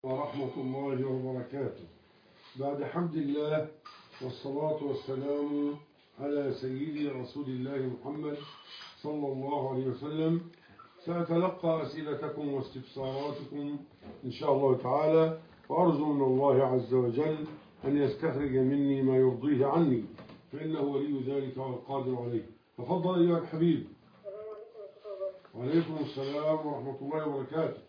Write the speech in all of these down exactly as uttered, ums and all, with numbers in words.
ورحمة الله وبركاته. بعد حمد الله والصلاة والسلام على سيدي رسول الله محمد صلى الله عليه وسلم، سأتلقى أسئلتكم واستفساراتكم إن شاء الله تعالى، وأرجو من الله عز وجل أن يستخرج مني ما يرضيه عني، فإنه ولي ذلك والقادر عليه. تفضل أيها الحبيب. وعليكم السلام ورحمة الله وبركاته.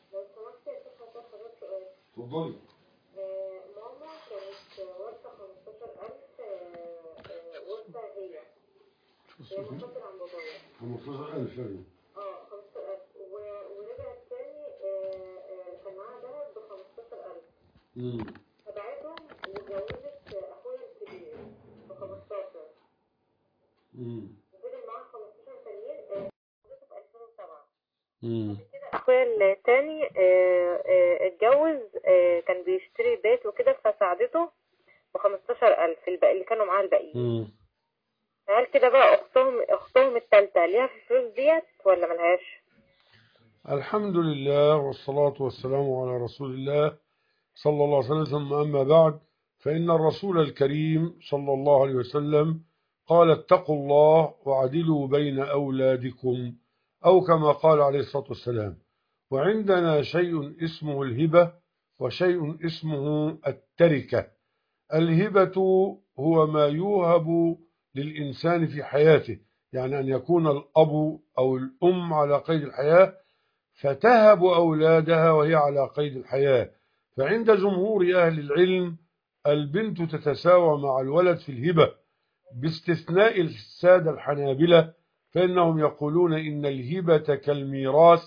تفضلي. ماما كانت ورثة خمستاشر ألف ورثة هي هي منفصلة عن بابايا. خمستاشر ألف يعني. اه خمستاشر ألف ورجعت تاني كان معاها دهب بخمستاشر ألف. امم فبعتهم واتجوزت أخويا الكبير بخمستاشر. امم وفضل معاها خمستاشر تانيين اتجوزته في ألفين وسبعة. امم اخويا التاني اتجوز، كان بيشتري بيت وكده فساعدته بخمستاشر ألف الباقي اللي كانوا معاه الباقيين. هل كده بقى اختهم اختهم التالتة ليها في الفلوس ديت ولا ملهاش؟ الحمد لله والصلاة والسلام على رسول الله صلى الله عليه وسلم، ثم أما بعد، فإن الرسول الكريم صلى الله عليه وسلم قال: اتقوا الله وعدلوا بين أولادكم، أو كما قال عليه الصلاة والسلام. وعندنا شيء اسمه الهبة وشيء اسمه التركة. الهبة هو ما يوهب للإنسان في حياته، يعني أن يكون الأب أو الأم على قيد الحياة فتهب أولادها وهي على قيد الحياة. فعند جمهور أهل العلم البنت تتساوى مع الولد في الهبة، باستثناء السادة الحنابلة، فإنهم يقولون إن الهبة كالميراث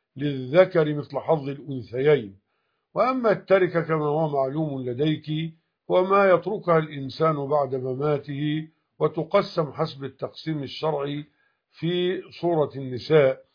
للذكر مثل حظ الأنثيين. وأما التركة كما هو معلوم لديك وما يتركها الإنسان بعد مماته، وتقسم حسب التقسيم الشرعي في سورة النساء.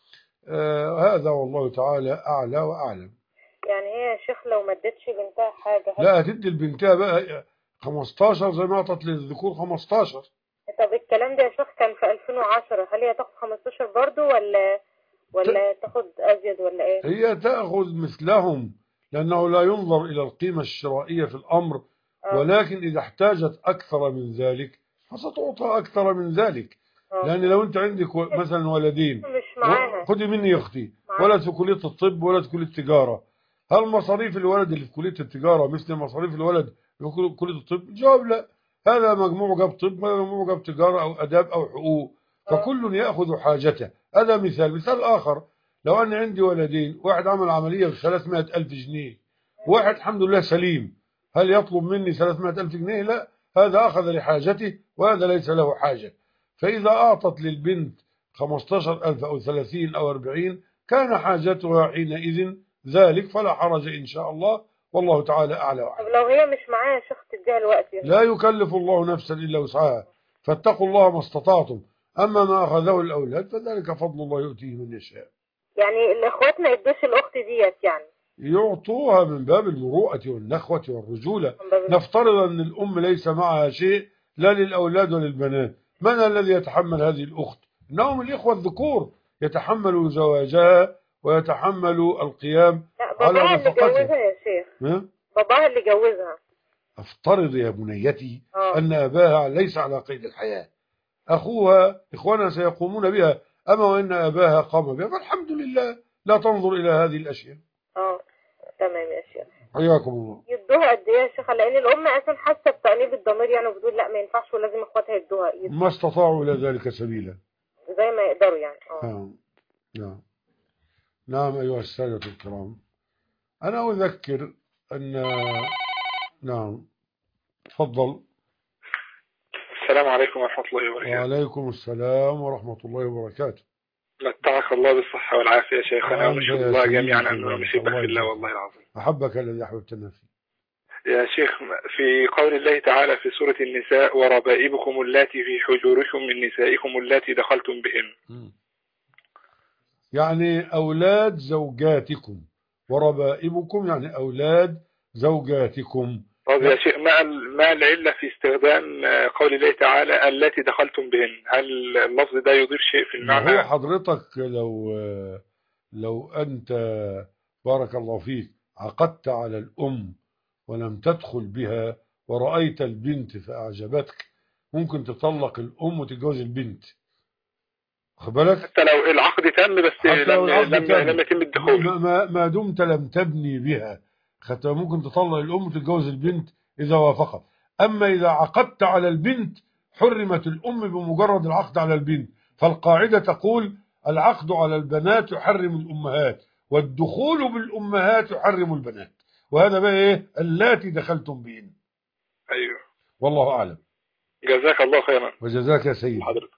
آه هذا والله تعالى أعلى وأعلم. يعني هي يا شيخ لو ما ادتش بنتها حاجة لا، هتدي البنتها بقى خمستاشر زي ما أعطت للذكور خمستاشر. طب الكلام ده يا شيخ كان في ألفين وعشرة، هل هي تاخد خمستاشر برضو ولا ولا تاخد أزيد ولا إيه؟ هي تأخذ مثلهم، لأنه لا ينظر إلى القيمة الشرائية في الأمر، ولكن إذا احتاجت أكثر من ذلك فستعطى أكثر من ذلك. لأن لو أنت عندك مثلا ولدين، مش معاها، خدي مني يا أختي، ولد في كلية الطب ولد في كلية التجارة، هل مصاريف الولد اللي في كلية التجارة مثل مصاريف الولد اللي في كلية الطب؟ الجواب لا. هذا مجموع جاب طب، هذا مجموع جاب تجارة أو أداب أو حقوق، فكل يأخذ حاجته. هذا مثال. مثال آخر: لو أنا عندي ولدين، واحد عمل عملية ب ثلاثمائة ألف جنيه، واحد الحمد لله سليم، هل يطلب مني ثلاثمائة ألف جنيه؟ لا، هذا أخذ لحاجته وهذا ليس له حاجة. فإذا أعطت للبنت خمستاشر ألف أو ثلاثين أو أربعين كان حاجتها حينئذ ذلك، فلا حرج إن شاء الله، والله تعالى أعلى وأعلم. طب لو هي مش معايا يا شيخ تديها الوقت؟ لا يكلف الله نفسا إلا وسعها، فاتقوا الله ما استطعتم. أما ما أخذه الأولاد فذلك فضل الله يؤتيه من يشاء. يعني الإخوات ما يدوش الأخت ديت يعني؟ يعطوها من باب المروءة والنخوة والرجولة. نفترض أن الأم ليس معها شيء، لا للأولاد وللبنات، من الذي يتحمل هذه الأخت؟ إنهم الإخوة الذكور يتحملوا زواجها ويتحملوا القيام على باباها اللي نفقتها. جوزها يا شيخ، باباها اللي جوزها. افترض يا بنيتي أوه. أن أباها ليس على قيد الحياة، أخوها إخوانها سيقومون بها، أما وإن أباها قام بها فالحمد لله، لا تنظر إلى هذه الأشياء. اه تمام يا شيخ، حياكم الله. يدوها قد ايه يا شيخ؟ لان الام اصلا حاسه بتأنيب الضمير يعني، وبتقول لا ما ينفعش ولازم اخواتها يدوها، ما استطاعوا الى ذلك سبيلا، زي ما يقدروا يعني. اه نعم نعم نعم. ايها السادة الكرام، انا اذكر ان نعم تفضل. السلام عليكم ورحمة الله وبركاته. وعليكم السلام ورحمة الله وبركاته. متعك الله بالصحة والعافية يا شيخنا، ونشهد الله جميعا أنه نحبك في الله والله العظيم. أحبك الذي أحببتنا فيه. يا شيخ، في قول الله تعالى في سورة النساء: وربائبكم اللاتي في حجوركم من نسائكم اللاتي دخلتم بهن، يعني أولاد زوجاتكم، وربائبكم يعني أولاد زوجاتكم. طب يا شيخ، ما ما العلة في استخدام قول الله تعالى التي دخلتم بهن؟ هل اللفظ ده يضيف شيء في المعنى؟ هو حضرتك لو لو أنت بارك الله فيك عقدت على الأم ولم تدخل بها ورأيت البنت فأعجبتك، ممكن تطلق الأم وتتجوز البنت، واخد بالك؟ حتى لو العقد تم بس حتى لو لم العقد لم تم لم يتم الدخول. ما, ما, ما دمت لم تبني بها، حتى ممكن تطلق الأم وتتجوز البنت إذا وافقت. أما إذا عقدت على البنت حرمت الأم بمجرد العقد على البنت، فالقاعدة تقول العقد على البنات يحرم الأمهات والدخول بالأمهات يحرم البنات، وهذا بقى إيه؟ اللاتي دخلتم بهن. أيوه والله أعلم. جزاك الله خيرا. وجزاك يا سيدي. حضرتك.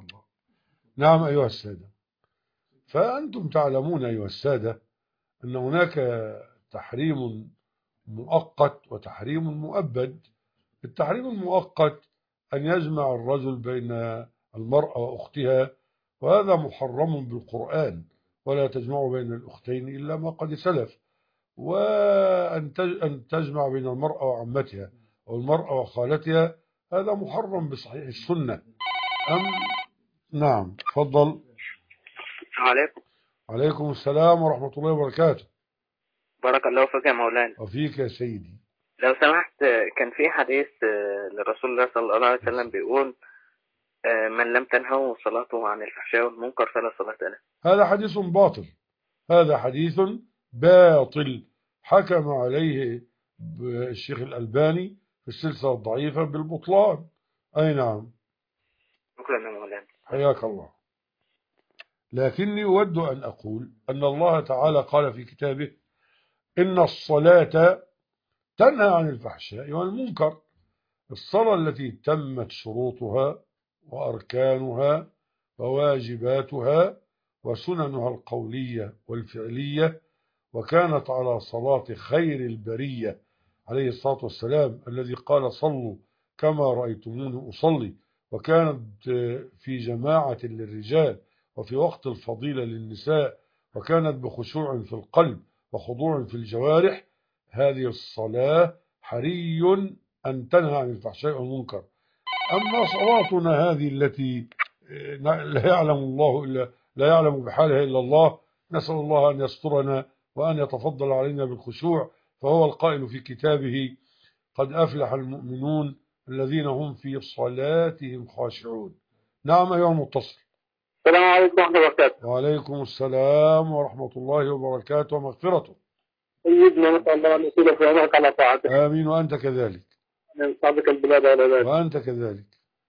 نعم أيها السادة، فأنتم تعلمون أيها السادة أن هناك تحريم مؤقت وتحريم مؤبد. التحريم المؤقت أن يجمع الرجل بين المرأة وأختها، وهذا محرم بالقرآن، ولا تجمع بين الأختين إلا ما قد سلف. وأن تجمع بين المرأة وعمتها أو المرأة وخالتها هذا محرم بصحيح السنة. أم نعم تفضل. عليكم. عليكم السلام ورحمة الله وبركاته. بارك الله فيك يا مولانا. وفيك يا سيدي. لو سمحت، كان في حديث لرسول الله صلى الله عليه وسلم بيقول من لم تنهوا صلاته عن الفحشاء والمنكر فلا صلاة له. هذا حديث باطل، هذا حديث باطل حكم عليه الشيخ الألباني في السلسلة الضعيفة بالبطلان. أي نعم. شكرا يا مولانا. حياك الله. لكني أود أن أقول أن الله تعالى قال في كتابه إن الصلاة تنهى عن الفحشاء والمنكر. الصلاة التي تمت شروطها وأركانها وواجباتها وسننها القولية والفعلية، وكانت على صلاة خير البرية عليه الصلاة والسلام الذي قال صلوا كما رأيتموني أصلي، وكانت في جماعة للرجال وفي وقت الفضيلة للنساء، وكانت بخشوع في القلب وخضوع في الجوارح. هذه الصلاة حري أن تنهى عن الفحشاء والمنكر. أما صلاتنا هذه التي لا يعلم الله إلا لا يعلم بحالها إلا الله، نسأل الله أن يسترنا وأن يتفضل علينا بالخشوع، فهو القائل في كتابه قد أفلح المؤمنون الذين هم في صلاتهم خاشعون. نعم أيها المتصل. السلام عليكم ورحمة الله وبركاته. وعليكم السلام ورحمة الله وبركاته ومغفرته. سيدنا نسأل الله أن يصلك في عمرك على طاعته. آمين وأنت كذلك. من صادق البلاد والعباد. وأنت كذلك.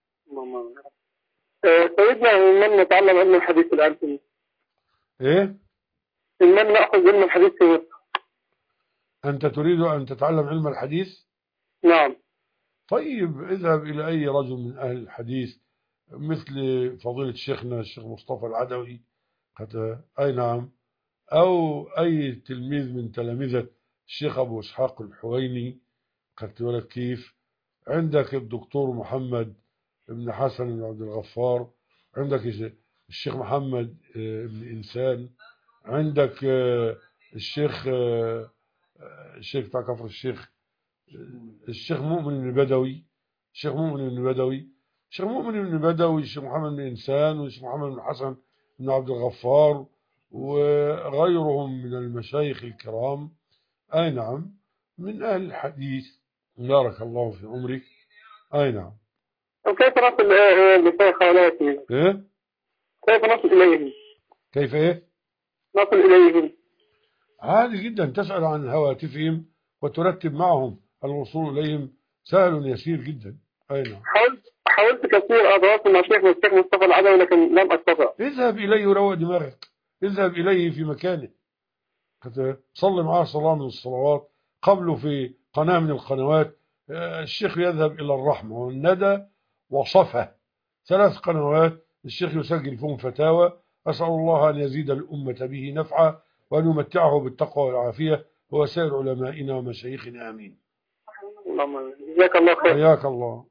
سيدنا من نتعلم علم الحديث الآن في إيه؟ من نأخذ علم الحديث في مصر. أنت تريد أن تتعلم علم الحديث؟ نعم. طيب اذهب إلى أي رجل من أهل الحديث مثل فضيلة شيخنا الشيخ مصطفى العدوي، أي نعم، أو أي تلميذ من تلامذة الشيخ أبو إسحاق الحويني، خدت بالك كيف؟ عندك الدكتور محمد بن حسن بن عبد الغفار، عندك الشيخ محمد بن إنسان، عندك الشيخ الشيخ بتاع كفر الشيخ الشيخ مؤمن بن بدوي، الشيخ مؤمن بن بدوي الشيخ مؤمن بن بدوي الشيخ محمد بن إنسان والشيخ محمد بن حسن بن عبد الغفار وغيرهم من المشايخ الكرام، أي نعم، من أهل الحديث. بارك الله في عمرك. أي نعم. وكيف نصل لشيخ هؤلاء؟ إيه؟ كيف نصل إليهم؟ كيف إيه؟ نصل إليهم عادي جدا، تسأل عن هواتفهم وترتب معهم الوصول إليهم، سهل يسير جدا. أي نعم. حاولت حاولت كثير أتواصل مع الشيخ والشيخ مصطفى العدوي لكن لم أستطع. اذهب إليه وروق دماغك، اذهب إليه في مكانه، صلي معاه صلاة من الصلوات، قبله في قناة من القنوات. الشيخ يذهب إلى الرحمة والندى وصفة، ثلاث قنوات الشيخ يسجل فيهم فتاوى. أسأل الله أن يزيد الأمة به نفعا وأن يمتعه بالتقوى والعافية هو سائر علمائنا ومشايخنا. آمين. اللهم جزاك الله خير. حياك الله.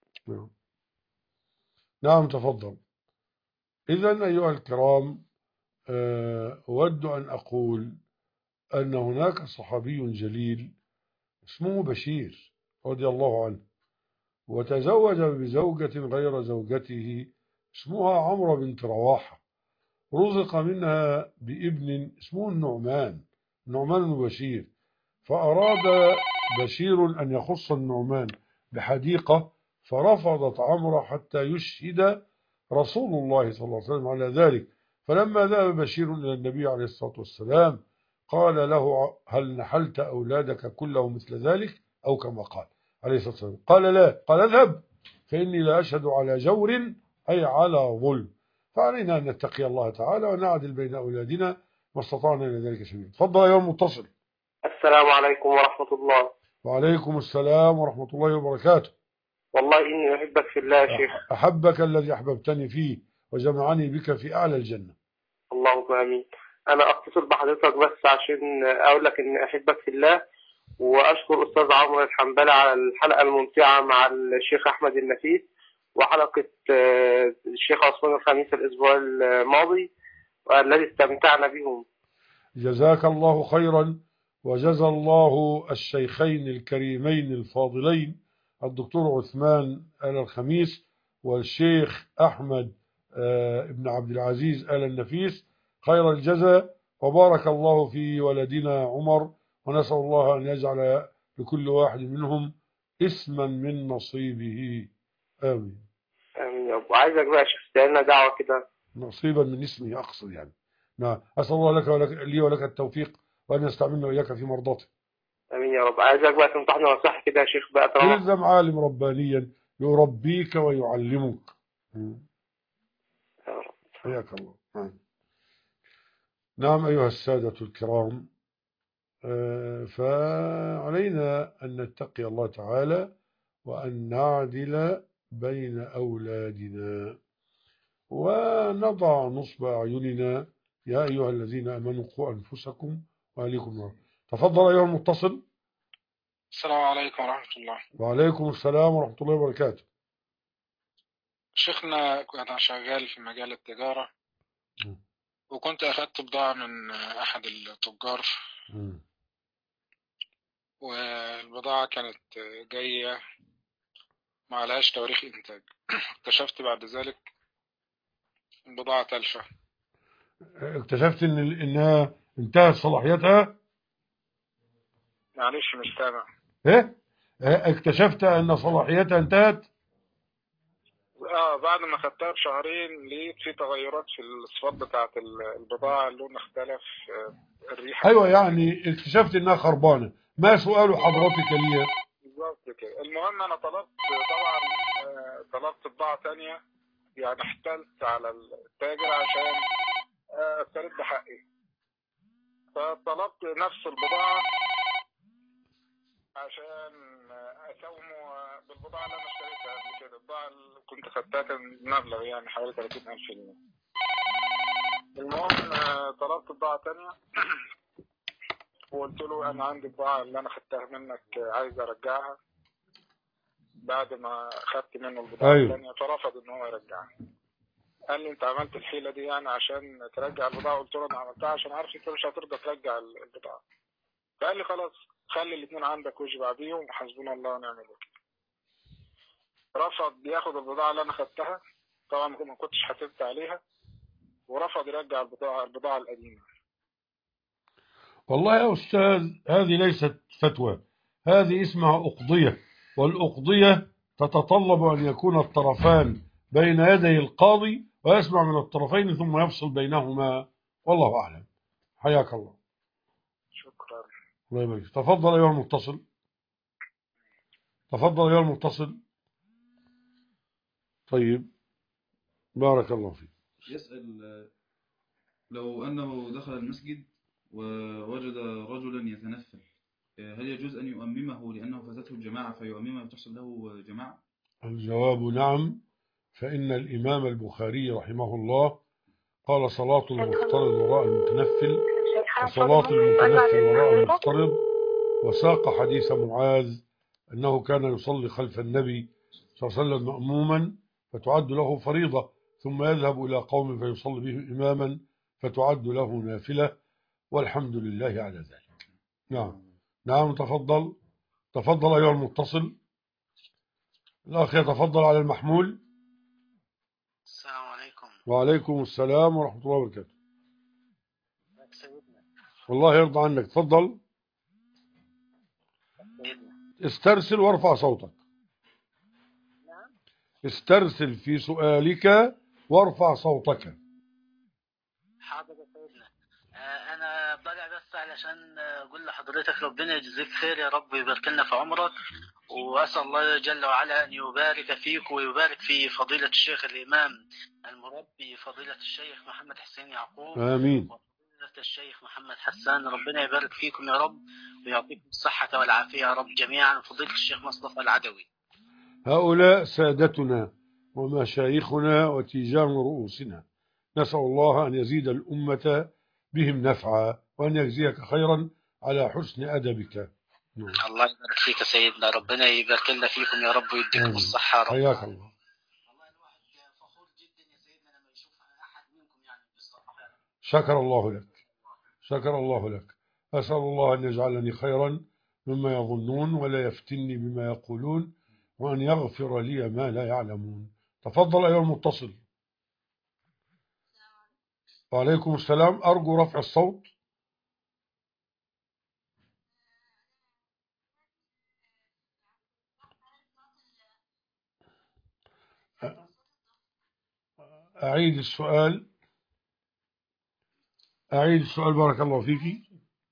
نعم تفضل. إذن أيها الكرام، أود أن أقول أن هناك صحابي جليل اسمه بشير رضي الله عنه، وتزوج بزوجة غير زوجته اسمها عمرو بنت رواحة، رزق منها بابن اسمه النعمان، النعمان بن بشير، فأراد بشير أن يخص النعمان بحديقة، فرفضت عمرو حتى يشهد رسول الله صلى الله عليه وسلم على ذلك. فلما ذهب بشير إلى النبي عليه الصلاة والسلام قال له: هل نحلت أولادك كلهم مثل ذلك؟ أو كما قال عليه الصلاة والسلام. قال: لا. قال: اذهب فإني لا أشهد على جور، أي على ظلم. فعلينا أن نتقي الله تعالى ونعدل بين أولادنا ما استطعنا إلى ذلك سبيلا. تفضل يا المتصل. السلام عليكم ورحمة الله. وعليكم السلام ورحمة الله وبركاته. والله إني أحبك في الله يا شيخ. أحبك الذي أحببتني فيه وجمعني بك في أعلى الجنة. اللهم آمين. أنا أتصل بحضرتك بس عشان أقول لك إني أحبك في الله، وأشكر أستاذ عمرو الحنبلي على الحلقة الممتعة مع الشيخ أحمد النفيس، وحلقة الشيخ عثمان الخميس الأسبوع الماضي الذي استمتعنا بهم. جزاك الله خيرا، وجزى الله الشيخين الكريمين الفاضلين الدكتور عثمان آل الخميس والشيخ أحمد ابن عبد العزيز آل النفيس خير الجزاء، وبارك الله في ولدنا عمر، ونسأل الله أن يجعل لكل واحد منهم اسما من نصيبه. آمين آمين يا رب. وعايزك بقى شيخ تعملنا دعوة كده. نصيبا من اسمه أقصد يعني. نعم، أسأل الله لك ولك لي ولك التوفيق، وأن يستعملنا وإياك في مرضاته. آمين يا رب. عايزك بقى تنصحنا نصيحة كده يا شيخ بقى طبعا. إلزم عالم ربانيا يربيك ويعلمك. حياك الله. نعم أيها السادة الكرام، فعلينا أن نتقي الله تعالى وأن نعدل بين أولادنا ونضع نصب أعيننا. يا أيها الذين آمنوا قوا أنفسكم وأهليكم نارا. تفضل أيها المتصل. السلام عليكم ورحمة الله. وعليكم السلام ورحمة الله وبركاته. شيخنا، أنا شغال في مجال التجارة، م. وكنت أخذت بضاعة من أحد التجار، م. والبضاعة كانت جاية ما عليهاش تواريخ إنتاج. اكتشفت بعد ذلك البضاعة تلفة. اكتشفت إن إنها انتهت صلاحيتها؟ معلش مش سامع. إيه؟ اكتشفت أن صلاحيتها انتهت؟ اه بعد ما خدتها بشهرين لقيت في تغيرات في الصفات بتاعت البضاعة، اللون اختلف، الريحة. ايوه يعني اكتشفت انها خربانة. ما سؤال حضرتك ليها؟ بالظبط كده. المهم انا طلبت طبعا آه طلبت بضاعة تانية، يعني احتلت على التاجر عشان آه استرد حقي، فطلبت نفس البضاعة عشان اساومه بالبضاعة اللي انا اشتريتها قبل كده. البضاعة اللي كنت خدتها كان مبلغ يعني حوالي ثلاثين ألف جنيه. المهم طلبت بضاعة تانية وقلت له انا عندي بضاعة اللي انا خدتها منك عايز ارجعها بعد ما خدت منه البضاعة أيوه. الثانية، فرفض ان هو يرجعها. قال لي انت عملت الحيلة دي يعني عشان ترجع البضاعة؟ قلت له انا عملتها عشان عارف انت مش هترضى ترجع البضاعة. فقال لي خلاص خلي الاثنين عندك واشبع بيهم وحسبنا الله ونعم الوكيل. رفض ياخد البضاعة اللي انا خدتها، طبعا ما كنتش حسبت عليها، ورفض يرجع البضاعة البضاعة القديمة. والله يا أستاذ هذه ليست فتوى، هذه اسمها أقضية، والأقضية تتطلب أن يكون الطرفان بين يدي القاضي ويسمع من الطرفين ثم يفصل بينهما، والله أعلم. حياك الله. شكرا. الله يبارك. تفضل أيها المتصل. تفضل أيها المتصل. طيب بارك الله فيك. يسأل لو أنه دخل المسجد ووجد رجلا يتنفل، هل يجوز أن يؤممه لأنه فاتته الجماعة فيؤممه وتحصل له جماعة؟ الجواب نعم، فإن الإمام البخاري رحمه الله قال صلاة المفترض وراء المتنفل وصلاة المتنفل وراء المفترض، وساق حديث معاذ أنه كان يصلي خلف النبي صلى الله عليه وسلم مأموما فتعد له فريضة، ثم يذهب إلى قوم فيصلي به إماما فتعد له نافلة، والحمد لله على ذلك. نعم نعم. تفضل تفضل أيها المتصل. الأخ يتفضل على المحمول. السلام عليكم. وعليكم السلام ورحمة الله وبركاته. والله يرضى عنك. تفضل. استرسل وارفع صوتك. استرسل في سؤالك وارفع صوتك. حاضر يا سيدنا. آه، انا طالع بس علشان اقول لحضرتك ربنا يجزيك خير يا رب ويبارك لنا في عمرك، واسال الله جل وعلا ان يبارك فيك ويبارك في فضيله الشيخ الامام المربي فضيله الشيخ محمد حسين يعقوب. آمين. وفضيله الشيخ محمد حسان، ربنا يبارك فيكم يا رب ويعطيكم الصحه والعافيه يا رب جميعا. فضيله الشيخ مصطفى العدوي. هؤلاء سادتنا ومشايخنا وتيجان رؤوسنا، نسأل الله أن يزيد الأمة بهم نفعا وأن يجزيك خيرا على حسن أدبك. الله يبارك فيك يا سيدنا، ربنا يبارك لنا فيكم يا رب ويديكم الصحة يا رب. حياك الله. والله الواحد فخور جدا يا سيدنا لما يشوف أحد منكم يعني بالصراحة. شكر الله لك، شكر الله لك. أسأل الله أن يجعلني خيرا مما يظنون ولا يفتني بما يقولون، وأن يغفر لي ما لا يعلمون. تفضل أيها المتصل. وعليكم السلام. أرجو رفع الصوت. أعيد السؤال. أعيد السؤال بارك الله فيك.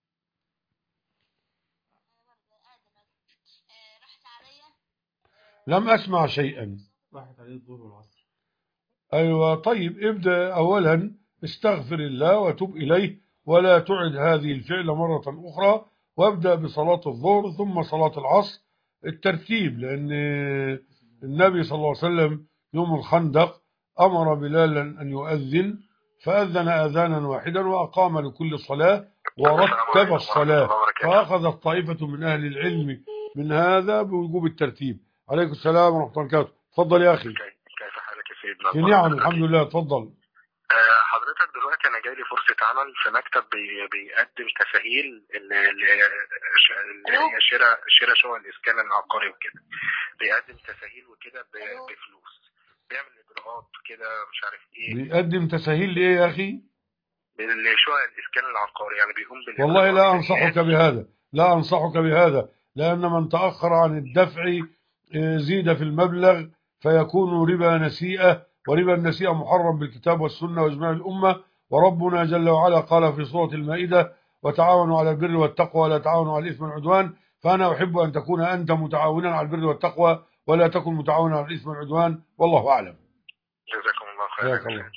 لم أسمع شيئا. راحت عليه الظهر والعصر. أيوة طيب، ابدأ أولا استغفر الله وتب إليه ولا تعد هذه الفعل مرة أخرى، وابدأ بصلاة الظهر ثم صلاة العصر الترتيب، لأن النبي صلى الله عليه وسلم يوم الخندق أمر بلالا أن يؤذن فأذن أذانا واحدا وأقام لكل صلاة ورتب الصلاة، فأخذت طائفة من أهل العلم من هذا بوجوب الترتيب. عليكم السلام ورحمة الله وبركاته. تفضل يا أخي. كيف حالك يا سيدنا؟ في نعم الحمد لله. تفضل. حضرتك دلوقتي انا جاي لي فرصه عمل في مكتب بي بيقدم تسهيل اللي هي شراء شراء شقق الاسكان العقاري وكده، بيقدم تسهيل وكده بفلوس، بيعمل اجراءات كده مش عارف ايه. بيقدم تسهيل لايه يا اخي؟ لشقق الاسكان العقاري، يعني بيقوم بال والله لا انصحك بهذا، لا انصحك بهذا، لان من تاخر عن الدفع زيد في المبلغ فيكون ربا نسيئه، وربا النسيئه محرم بالكتاب والسنه واجماع الامه، وربنا جل وعلا قال في سوره المائده: وتعاونوا على البر والتقوى ولا تعاونوا على الاثم والعدوان. فانا احب ان تكون انت متعاونا على البر والتقوى ولا تكن متعاونا على الاثم والعدوان، والله اعلم. جزاكم الله خيرا. الله.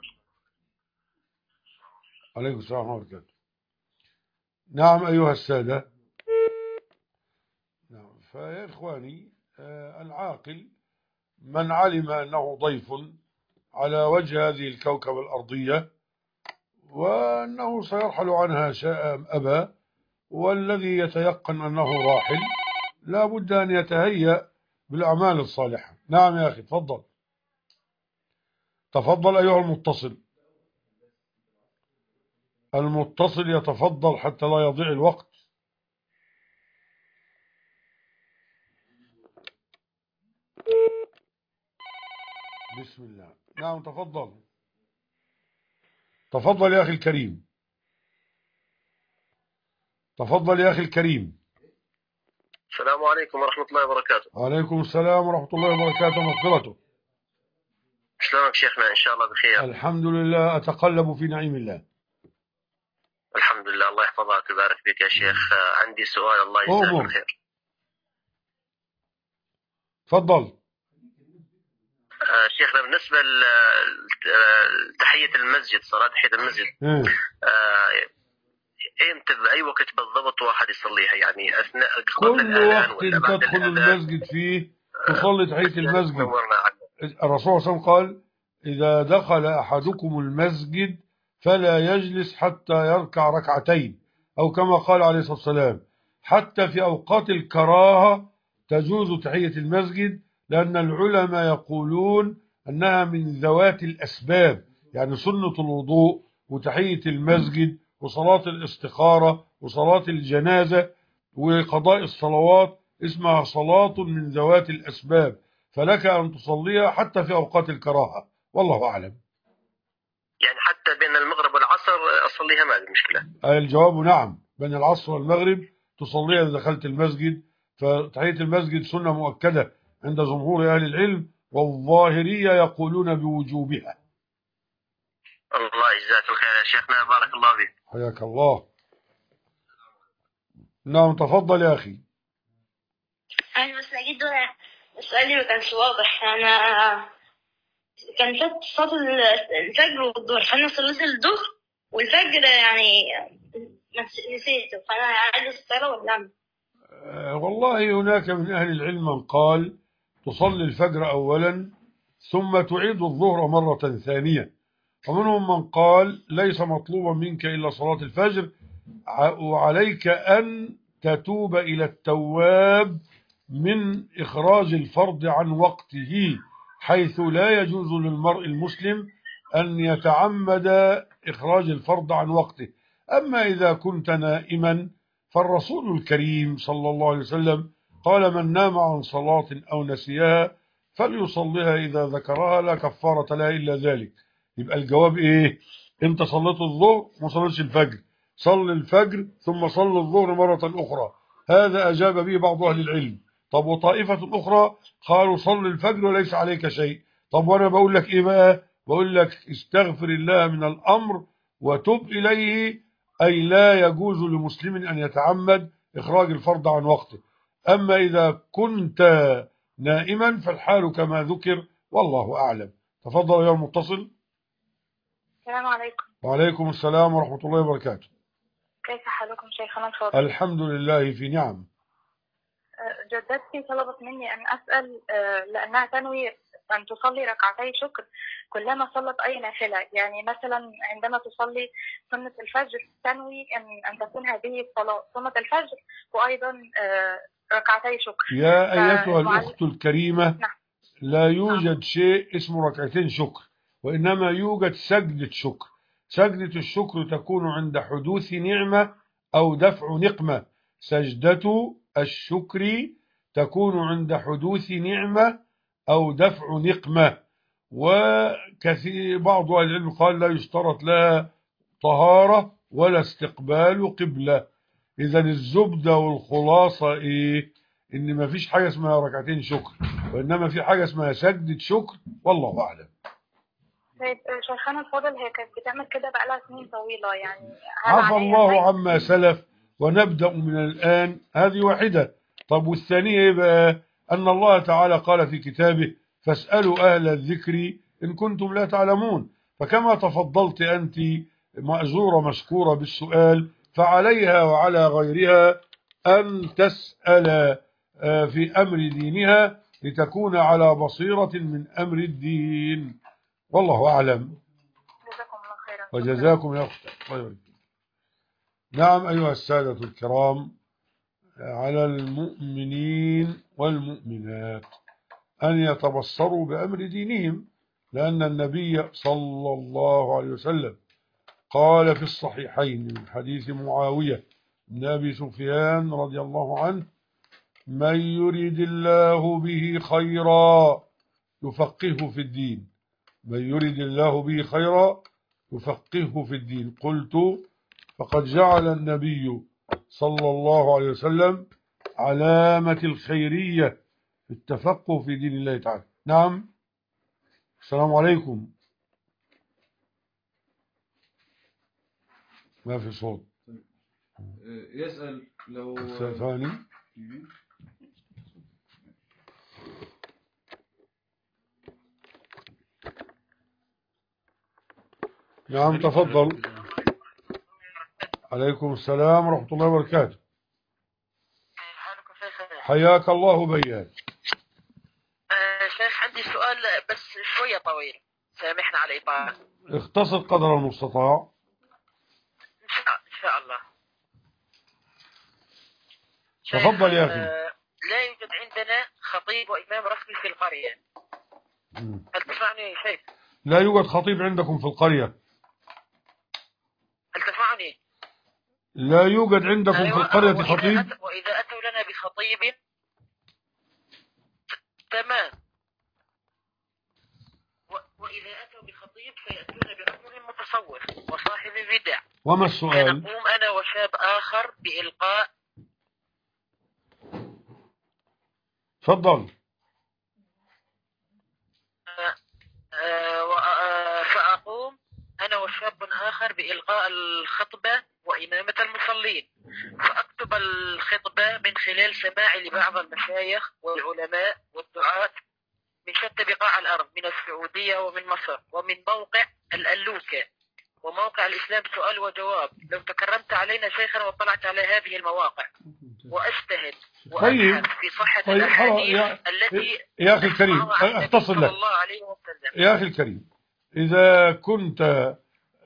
عليكم السلام ورحمة الله وبركاته. نعم أيها السادة. نعم. فيا إخواني، آه العاقل من علم أنه ضيف على وجه هذه الكوكب الأرضية وأنه سيرحل عنها شاء أم أبى، والذي يتيقن أنه راحل لا بد أن يتهيأ بالأعمال الصالحة. نعم يا أخي تفضل. تفضل أيها المتصل. المتصل يتفضل حتى لا يضيع الوقت. بسم الله. نعم تفضل. تفضل يا أخي الكريم. تفضل يا أخي الكريم. السلام عليكم ورحمة الله وبركاته. وعليكم السلام ورحمة الله وبركاته ومغفرته. شلونك شيخنا؟ إن شاء الله بخير. الحمد لله، أتقلب في نعيم الله. الحمد لله، الله يحفظك ويبارك فيك يا شيخ. عندي سؤال، الله يجزاك الخير. تفضل. آه شيخنا، بالنسبة لتحية المسجد، صلاة تحية المسجد، آه امتى بأي وقت بالضبط واحد يصليها؟ يعني أثناء قبل الأذان ولا بعد تدخل الأذان؟ المسجد فيه تصلي تحية المسجد. الرسول صلى الله عليه وسلم قال: إذا دخل أحدكم المسجد فلا يجلس حتى يركع ركعتين، أو كما قال عليه الصلاة والسلام. حتى في أوقات الكراهة تجوز تحية المسجد، لأن العلماء يقولون أنها من ذوات الأسباب، يعني سنة الوضوء وتحية المسجد وصلاة الاستخارة وصلاة الجنازة وقضاء الصلوات اسمها صلاة من ذوات الأسباب، فلك أن تصليها حتى في أوقات الكراهة، والله أعلم. يعني حتى بين المغرب والعصر أصليها ما في مشكلة؟ الجواب نعم، بين العصر والمغرب تصليها إذا دخلت المسجد. فتحية المسجد سنة مؤكدة عند جمهور أهل العلم، والظاهرية يقولون بوجوبها. الله يجزاك خير يا شيخنا، بارك الله فيك. حياك الله. نعم تفضل يا أخي. أنا بس أجد سؤالي ما كانش واضح. أنا كان فات صلاة الفجر والظهر، فأنا صليت الظهر والفجر يعني نسيته، فأنا عايز الصلاة ولا لا؟ أه والله هناك من أهل العلم من قال تصلي الفجر أولا ثم تعيد الظهر مرة ثانية، ومنهم من قال ليس مطلوبا منك إلا صلاة الفجر، وعليك أن تتوب إلى التواب من إخراج الفرض عن وقته، حيث لا يجوز للمرء المسلم أن يتعمد إخراج الفرض عن وقته. أما إذا كنت نائما فالرسول الكريم صلى الله عليه وسلم قال من نام عن صلاة أو نسيها فليصليها إذا ذكرها لا كفارة لها إلا ذلك. يبقى الجواب إيه؟ أنت صليت الظهر ما صليتش الفجر، صل الفجر ثم صل الظهر مرة أخرى. هذا أجاب به بعض أهل العلم. طب وطائفة أخرى قالوا صل الفجر وليس عليك شيء. طب وأنا بقول لك إيه بقى؟ بقول لك استغفر الله من الأمر وتب إليه، أي لا يجوز لمسلم أن يتعمد إخراج الفرض عن وقته. أما إذا كنت نائما فالحال كما ذكر والله أعلم. تفضل يا المتصل. السلام عليكم. وعليكم السلام ورحمة الله وبركاته. كيف حالكم شيخنا الفاضل؟ الحمد لله في نعم. جدتي طلبت مني أن أسأل لأنها تنوي أن تصلي ركعتي شكر كلما صلت أي نافلة، يعني مثلا عندما تصلي سنة الفجر تنوي أن أن تكون هذه الصلاة سنة الفجر وأيضا ركعتي شكر. يا أيتها الأخت الكريمة، نعم. لا يوجد شيء اسمه ركعتين شكر، وإنما يوجد سجدة شكر. سجدة الشكر تكون عند حدوث نعمة أو دفع نقمة. سجدة الشكر تكون عند حدوث نعمة أو دفع نقمة. وكثير بعض أهل العلم قال لا يشترط لها طهارة ولا استقبال قبلة. إذا الزبدة والخلاصة إيه؟ إن ما فيش حاجة اسمها ركعتين شكر، وإنما في حاجة اسمها سجدة شكر والله أعلم. طيب شيخنا الفاضل، هي كانت بتعمل كده بقالها سنين طويلة، يعني عفى الله عما سلف ونبدأ من الآن. هذه واحدة. طب والثانية إيه بقى؟ أن الله تعالى قال في كتابه فاسألوا أهل الذكر إن كنتم لا تعلمون. فكما تفضلت أنت مأجورة مشكورة بالسؤال، فعليها وعلى غيرها أن تسأل في أمر دينها لتكون على بصيرة من أمر الدين والله أعلم. جزاكم الله خيرا. وجزاكم يا أخت. نعم أيها السادة الكرام، على المؤمنين والمؤمنات أن يتبصروا بأمر دينهم، لأن النبي صلى الله عليه وسلم قال في الصحيحين من حديث معاوية بن أبي سفيان رضي الله عنه من يريد الله به خيرا يفقهه في الدين. من يريد الله به خيرا يفقهه في الدين. قلت فقد جعل النبي صلى الله عليه وسلم علامة الخيرية في التفقه في دين الله تعالى. نعم. السلام عليكم. ما في صوت. يسأل لو ثاني. نعم تفضل. عليكم السلام ورحمة الله وبركاته. حياك الله بيان. شيخ عندي سؤال بس شوية طويل، سامحنا على الإطالة. اختصر قدر المستطاع. إن شاء, إن شاء الله. تفضل يا أخي. لا يوجد عندنا خطيب وإمام رسمي في القرية. هل تسمعني يا شيخ؟ لا يوجد خطيب عندكم في القرية. هل تسمعني؟ لا يوجد عندكم في القرية خطيب. وإذا أتوا لنا بخطيب تمام، وإذا أتوا بخطيب فيأتون برجل متصوف وصاحب بدع. وما السؤال؟ فنقوم أنا وشاب آخر بإلقاء تفضل. فأقوم أنا وشاب آخر بإلقاء الخطبة وإمامة المصلين، فأكتب الخطبة من خلال سماعي لبعض المشايخ والعلماء والدعاة من شتى بقاع الأرض، من السعودية ومن مصر ومن موقع الألوكة وموقع الإسلام سؤال وجواب. لو تكرمت علينا شيخنا واطلعت على هذه المواقع وأجتهد وأبحث في صحة طيب الأحاديث يا, التي يا أخي الكريم أختصر لك يا أخي الكريم، إذا كنت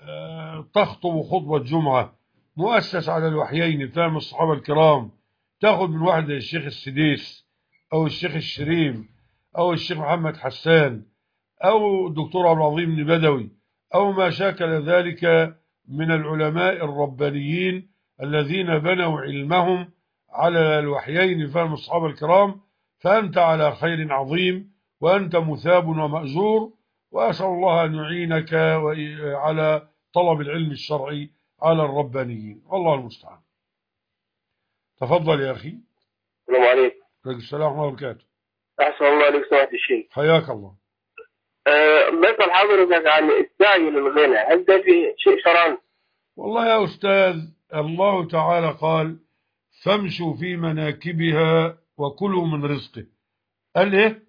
تخطب خطبة جمعة مؤسس على الوحيين فهم الصحابة الكرام، تأخذ من واحد الشيخ السديس أو الشيخ الشريم أو الشيخ محمد حسان أو الدكتور عبد العظيم بن بدوي أو ما شاكل ذلك من العلماء الربانيين الذين بنوا علمهم على الوحيين فهم الصحابة الكرام، فأنت على خير عظيم وأنت مثاب ومأجور، وأسأل الله أن يعينك على طلب العلم الشرعي على الربانيين، والله المستعان. تفضل يا أخي. السلام عليكم. عليكم السلام ورحمة الله وبركاته. أحسن الله عليك سماحة الشيخ. حياك الله. أه بسأل حضرتك عن السعي للغنى، هل ده في شيء شرعي؟ والله يا أستاذ، الله تعالى قال فامشوا في مناكبها وكلوا من رزقه. قال إيه؟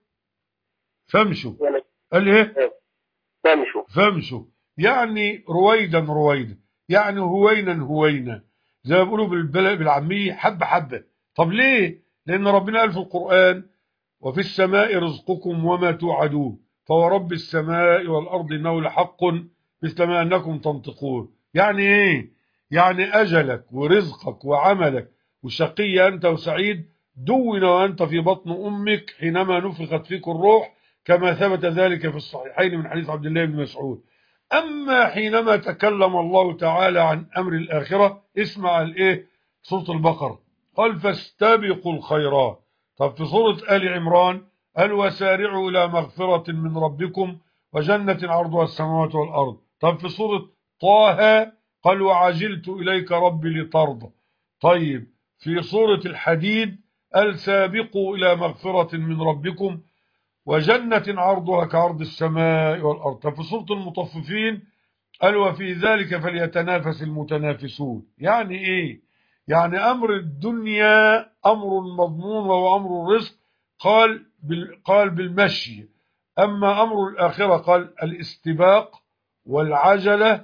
فامشوا. قال إيه؟ فامشوا. فامشوا يعني رويدا رويدا، يعني هوينا هوينا، زي ما بيقولوا بالعامية حبة حبة. طب ليه؟ لأن ربنا قال في القرآن وفي السماء رزقكم وما توعدون فورب السماء والأرض إنه لحق مثل ما أنكم تنطقون. يعني إيه؟ يعني أجلك ورزقك وعملك، وشقي أنت وسعيد دون وأنت في بطن أمك حينما نفخت فيك الروح، كما ثبت ذلك في الصحيحين من حديث عبد الله بن مسعود. أما حينما تكلم الله تعالى عن أمر الآخرة، اسمع الإيه؟ سورة البقرة قال فاستبقوا الخيرات. طب في سورة آل عمران قال وسارعوا إلى مغفرة من ربكم وجنة عرضها السماوات والأرض. طب في سورة طه قال وعجلت إليك ربي لترضى. طيب في سورة الحديد قال سابقوا إلى مغفرة من ربكم وجنة عرضها كعرض السماء والأرض. طب في سورة المطففين قال وفي ذلك فليتنافس المتنافسون. يعني إيه؟ يعني أمر الدنيا أمر مضمون وهو أمر الرزق، قال قال بالمشي. أما أمر الآخرة قال الاستباق والعجلة،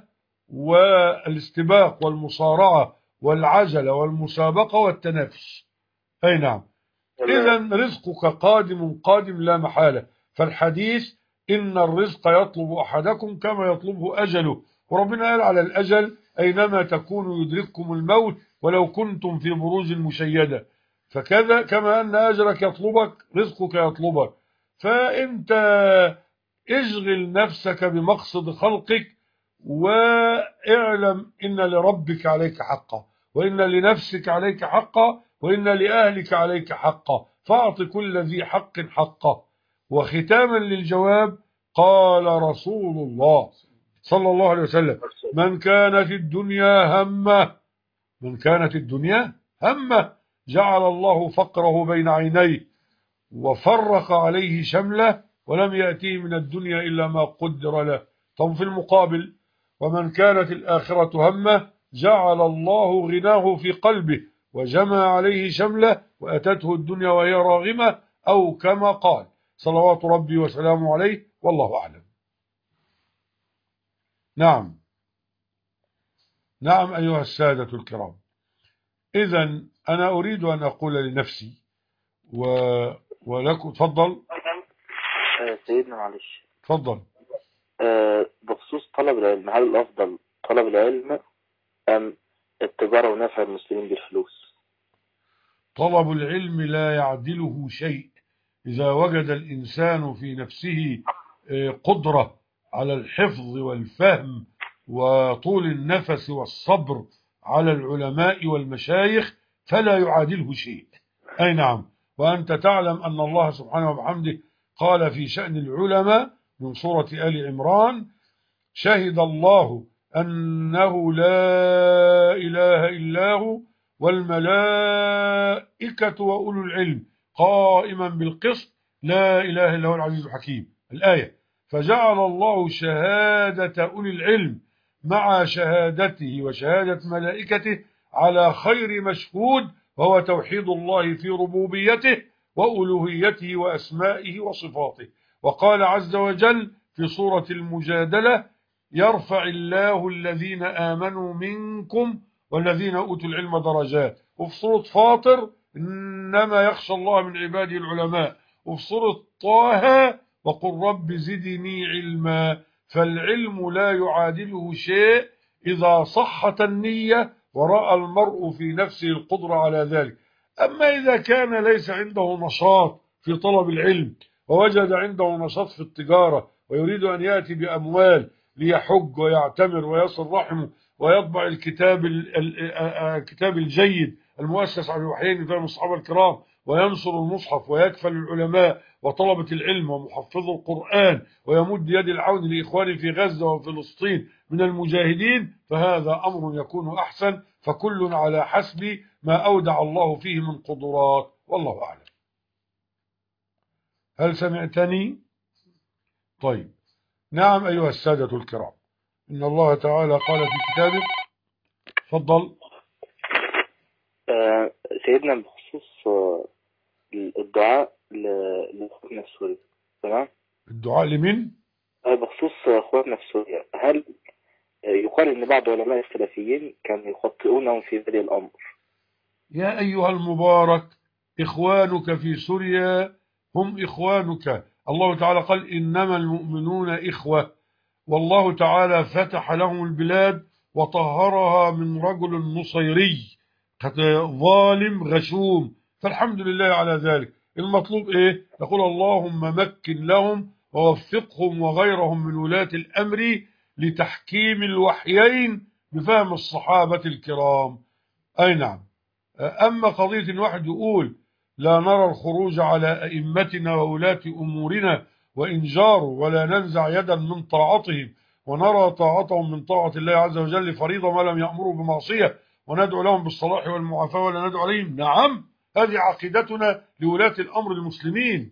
والاستباق والمصارعة والعجلة والمسابقة والتنافس. أي نعم. إذن رزقك قادم قادم لا محالة. فالحديث إن الرزق يطلب أحدكم كما يطلبه أجله، وربنا قال على الأجل أينما تكونوا يدرككم الموت ولو كنتم في بروج مشيدة. فكذا كما أن أجلك يطلبك رزقك يطلبك. فأنت اشغل نفسك بمقصد خلقك، واعلم إن لربك عليك حقا، وإن لنفسك عليك حقا، وإن لأهلك عليك حقا، فأعط كل ذي حق حقه. وختاما للجواب قال رسول الله صلى الله عليه وسلم من كانت الدنيا همه من كانت الدنيا همه جعل الله فقره بين عينيه وفرق عليه شمله ولم يأتيه من الدنيا إلا ما قدر له. طب في المقابل ومن كانت الآخرة همه جعل الله غناه في قلبه وجمع عليه شمله وأتته الدنيا وهي راغمة، أو كما قال صلوات ربي وسلامه عليه، والله أعلم. نعم نعم أيها السادة الكرام، إذن أنا أريد أن أقول لنفسي و... ولكم. تفضل سيدنا. معلش تفضل. أه بخصوص طلب العلم، هل الأفضل طلب العلم أم التجارة ونفع المسلمين بالفلوس؟ طلب العلم لا يعدله شيء إذا وجد الإنسان في نفسه قدرة على الحفظ والفهم وطول النفس والصبر على العلماء والمشايخ، فلا يعادله شيء. أي نعم. وأنت تعلم أن الله سبحانه وبحمده قال في شأن العلماء من سورة آل عمران شهد الله أنه لا إله إلا هو والملائكة وأولو العلم قائما بالقسط لا إله إلا هو العزيز الحكيم. الآية. فجعل الله شهادة أولي العلم مع شهادته وشهادة ملائكته على خير مشهود، وهو توحيد الله في ربوبيته وألوهيته وأسمائه وصفاته. وقال عز وجل في سورة المجادلة: يرفع الله الذين آمنوا منكم والذين أوتوا العلم درجات. وفي سورة فاطر: إنما يخشى الله من عباده العلماء. وفي سورة طه: وقل رب زدني علما. فالعلم لا يعادله شيء إذا صحت النية ورأى المرء في نفسه القدرة على ذلك. أما إذا كان ليس عنده نشاط في طلب العلم ووجد عنده نشاط في التجارة ويريد أن يأتي بأموال ليحج ويعتمر ويصل رحمه ويطبع الكتاب الكتاب الجيد المؤسس على الوحيين فهم الصحابة الكرام وينشر المصحف ويكفل العلماء وطلبة العلم ومحفظ القرآن ويمد يد العون لإخوانه في غزة وفلسطين من المجاهدين، فهذا أمر يكون أحسن، فكل على حسب ما أودع الله فيه من قدرات، والله أعلم. هل سمعتني؟ طيب. نعم أيها السادة الكرام، إن الله تعالى قال في كتابه. تفضل. آه سيدنا بخصوص آه الدعاء لأخواتنا في سوريا، تمام؟ الدعاء لمن؟ آه بخصوص أخواتنا في سوريا، هل يقال إن بعض علماء السلفيين كانوا يخطئونهم في ذلك الأمر؟ يا أيها المبارك، إخوانك في سوريا هم إخوانك. الله تعالى قال: إنما المؤمنون إخوة. والله تعالى فتح لهم البلاد وطهرها من رجل نصيري ظالم غشوم، فالحمد لله على ذلك. المطلوب إيه؟ نقول اللهم مكن لهم ووفقهم وغيرهم من ولاة الأمر لتحكيم الوحيين بفهم الصحابة الكرام. أي نعم. أما قضية الواحد يقول لا نرى الخروج على أئمتنا وولاة أمورنا وإن جاروا ولا ننزع يدا من طاعتهم ونرى طاعتهم من طاعة الله عز وجل فريضة ما لم يأمروا بمعصية وندعو لهم بالصلاح والمعافاة ولا ندعو عليهم، نعم هذه عقيدتنا لولاة الأمر المسلمين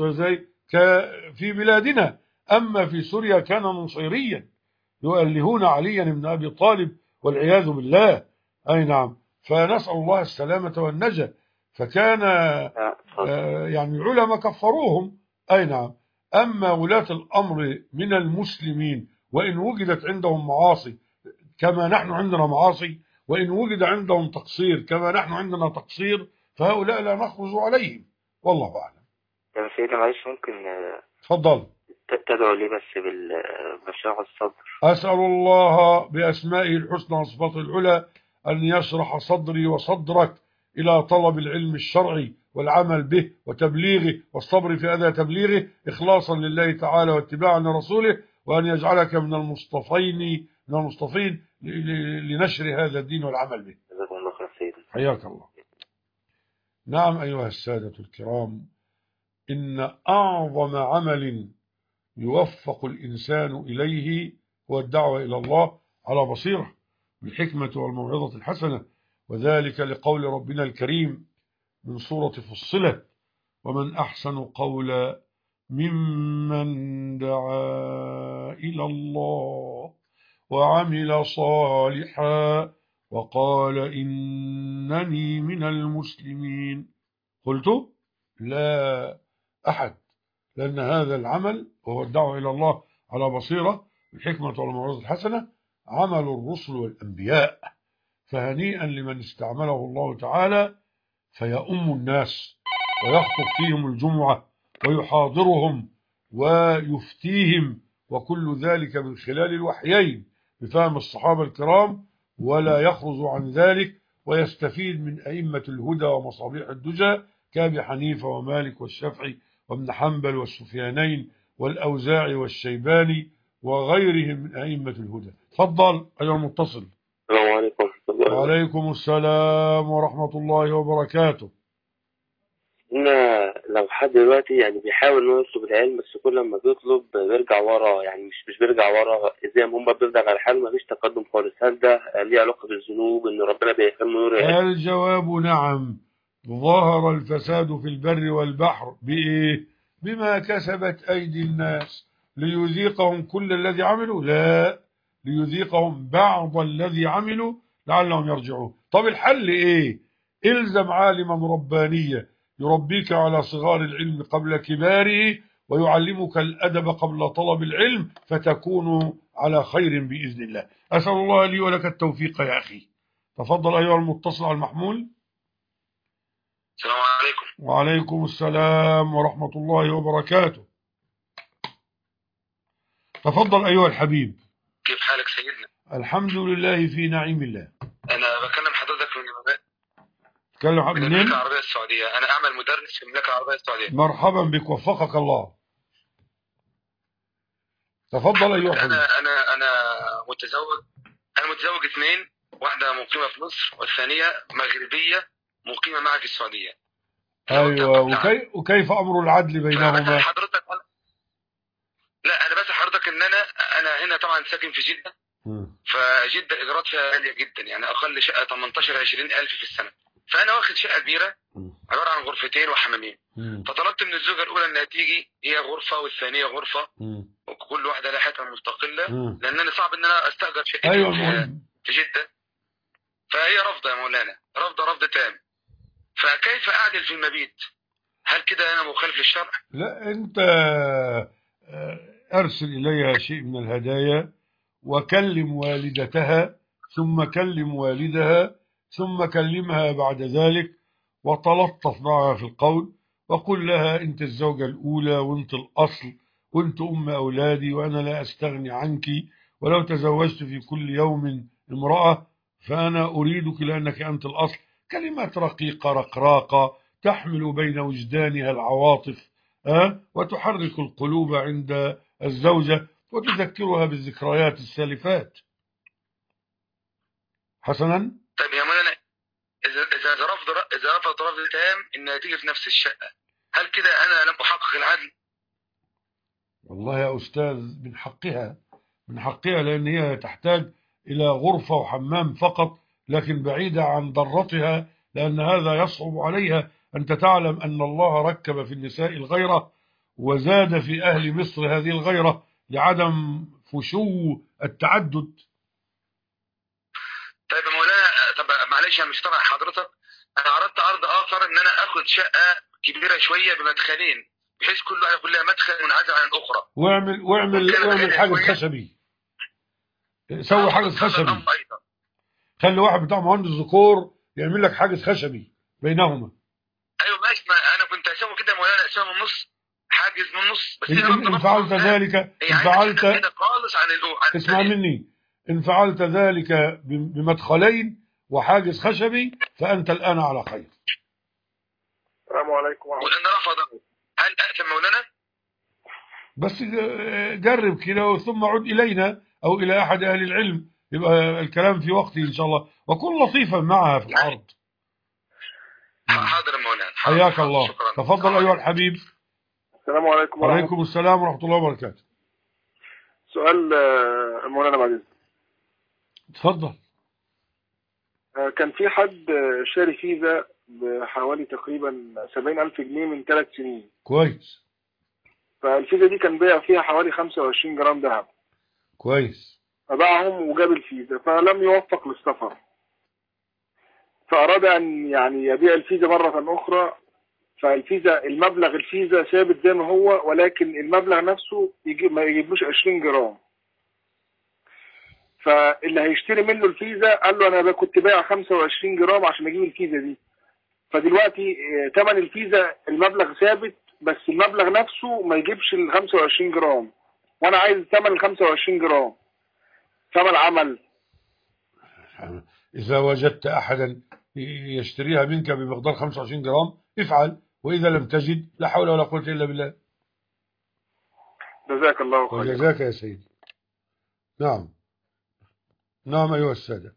في بلادنا. أما في سوريا كان نصيريا يؤلهون عليا بن أبي طالب والعياذ بالله. أي نعم. فنسأل الله السلامة والنجاة. فكان آه يعني العلماء كفروهم. أي نعم. أما ولاة الأمر من المسلمين وإن وجدت عندهم معاصي كما نحن عندنا معاصي، وإن وجد عندهم تقصير كما نحن عندنا تقصير، فهؤلاء لا نخرج عليهم، والله أعلم. يا سيدنا معلش ممكن تفضل تدعو لي بس بالشرح الصدر. أسأل الله بأسمائه الحسنى وصفاته العلى أن يشرح صدري وصدرك إلى طلب العلم الشرعي والعمل به وتبليغه والصبر في أذى تبليغه إخلاصا لله تعالى واتباعا لرسوله، وأن يجعلك من المصطفين من المصطفين لنشر هذا الدين والعمل به. جزاكم الله خير سيدنا. حياك الله. نعم أيها السادة الكرام، إن أعظم عمل يوفق الإنسان إليه هو الدعوة إلى الله على بصيرة بالحكمة والموعظة الحسنة، وذلك لقول ربنا الكريم من سورة فصلت: ومن أحسن قولا ممن دعا إلى الله وعمل صالحا وقال إنني من المسلمين. قلت لا أحد، لأن هذا العمل وهو الدعوة إلى الله على بصيرة بالحكمة والموعظة الحسنة عمل الرسل والأنبياء، فهنيئا لمن استعمله الله تعالى فيؤم الناس ويخطب فيهم الجمعة ويحاضرهم ويفتيهم، وكل ذلك من خلال الوحيين بفهم الصحابة الكرام، ولا يخرج عن ذلك، ويستفيد من أئمة الهدى ومصابيح الدجى كأبي حنيفة ومالك والشافعي وابن حنبل والسفيانين والأوزاعي والشيباني وغيرهم من أئمة الهدى. تفضل أيها المتصل. السلام عليكم. وعليكم السلام ورحمة الله وبركاته. إن لو حد دلوقتي يعني بيحاول إنه يطلب العلم بس كل ما بيطلب بيرجع ورا، يعني مش مش بيرجع ورا زي ما هم بيفضل على حاله مفيش تقدم خالص، هل ده ليه علاقة بالذنوب إن ربنا بيهتم نور؟ الجواب نعم. ظهر الفساد في البر والبحر بإيه؟ بما كسبت أيدي الناس ليذيقهم كل الذي عملوا؟ لا، ليذيقهم بعض الذي عملوا لعلهم يرجعون. طب الحل إيه؟ إلزم عالما ربانيا يربيك على صغار العلم قبل كباره ويعلمك الأدب قبل طلب العلم فتكون على خير بإذن الله. أسأل الله لي ولك التوفيق يا أخي. تفضل أيها المتصل على المحمول. السلام عليكم. وعليكم السلام ورحمة الله وبركاته. تفضل أيها الحبيب. كيف حالك سيدنا؟ الحمد لله في نعيم الله. أنا بكلم حضرتك من تكلم من منين؟ المملكة العربية السعودية. أنا أعمل مدرس في المملكة العربية السعودية. مرحبا بك، وفقك الله. تفضل أيها الحبيب. أنا أنا أنا متزوج. أنا متزوج اثنين، واحدة مقيمة في مصر والثانية مغربية مقيمة معي في السعودية. أيوة، وكي وكيف أمر العدل بينهما؟ حضرتك أنا... لا أنا بس حضرتك إن أنا أنا هنا طبعا ساكن في جدة. م. فجدة إيجارات فيها غالية جدا، يعني أقل شقة ثمانية عشر عشرين ألف في السنة. فأنا واخد شقة كبيرة عبارة عن غرفتين وحمامين. م. فطلبت من الزوجة الأولى إنها تيجي هي غرفة والثانية غرفة، م. وكل واحدة لها حياتها مستقلة، م. لأن أنا صعب إن أنا أستأجر شقتي أيوة في جدة. فهي رافضة يا مولانا، رافضة رفض تام. فكيف أعدل في المبيت؟ هل كده أنا مخالف للشرع؟ لا، أنت أرسل إليها شيء من الهدايا وكلم والدتها ثم كلم والدها ثم كلمها بعد ذلك وتلطف معها في القول وقل لها أنت الزوجة الأولى وأنت الأصل وأنت أم أولادي وأنا لا أستغني عنك، ولو تزوجت في كل يوم امرأة فأنا أريدك لأنك أنت الأصل. كلمات رقيقة رقراقة تحمل بين وجدانها العواطف أه؟ وتحرك القلوب عند الزوجة وتذكرها بالذكريات السالفات. حسنا. طيب يا مولانا، إذا إذا رفض إذا رفض رفض تام إنها تيجي في نفس الشقة، هل كده أنا لم أحقق العدل؟ والله يا أستاذ من حقها، من حقها، لأن هي تحتاج إلى غرفة وحمام فقط، لكن بعيدة عن ضرتها، لأن هذا يصعب عليها. أنت تعلم أن الله ركب في النساء الغيرة وزاد في أهل مصر هذه الغيرة لعدم فشو التعدد. طيب يا مولانا، طب معلش أنا مش طبعا حضرتك، أنا عرضت عرض آخر إن أنا آخد شقة كبيرة شوية بمدخلين، بحيث كل واحدة كلها مدخل منعزل عن الأخرى. واعمل واعمل واعمل حاجز خشبي. سوي حاجز خشبي. خلي واحد بتاع مهندس ذكور يعمل لك حاجز خشبي بينهما. ايوه ماشي، ما انا كنت اسوي كده مولانا، اسوي من النص، حاجز من النص. بس إن, إن فعلت ذلك إن فعلت خالص عن عن اسمع مني، إن فعلت ذلك بمدخلين وحاجز خشبي فأنت الآن على خير. السلام عليكم. وإن رفض هل أأثم مولانا؟ بس جرب كده ثم عد إلينا أو إلى أحد أهل العلم، يبقى الكلام في وقته إن شاء الله، وكن لطيفا معها في العرض. حاضر مولانا. حياك الله. شكرا. تفضل أيها الحبيب. السلام عليكم. وعليكم السلام ورحمة الله وبركاته. سؤال مولانا بعد إذنك. تفضل. كان في حد شاري فيزا بحوالي تقريبا سبعين ألف جنيه من ثلاث سنين. كويس. فالفيزا دي كان بيع فيها حوالي خمسة وعشرين جرام ذهب. كويس. فباعهم وجاب الفيزا فلم يوفق للسفر، فأراد أن يعني يبيع الفيزا مرة أخرى. فالفيزا المبلغ الفيزا ثابت زي ما هو، ولكن المبلغ نفسه يجيب ما يجيبلوش عشرين جرام. فاللي هيشتري منه الفيزا قال له أنا كنت بايع خمسة وعشرين جرام عشان أجيب الفيزا دي. فدلوقتي ثمن الفيزا المبلغ ثابت، بس المبلغ نفسه ما يجيبش ال خمسة وعشرين جرام، وأنا عايز ثمن ال خمسة وعشرين جرام. فما العمل؟ إذا وجدت أحدا يشتريها منك بمقدار خمسة وعشرين جرام افعل، وإذا لم تجد لا حول ولا قوة إلا بالله. جزاك الله خيرا. وجزاك يا سيدي. نعم نعم أيها السادة.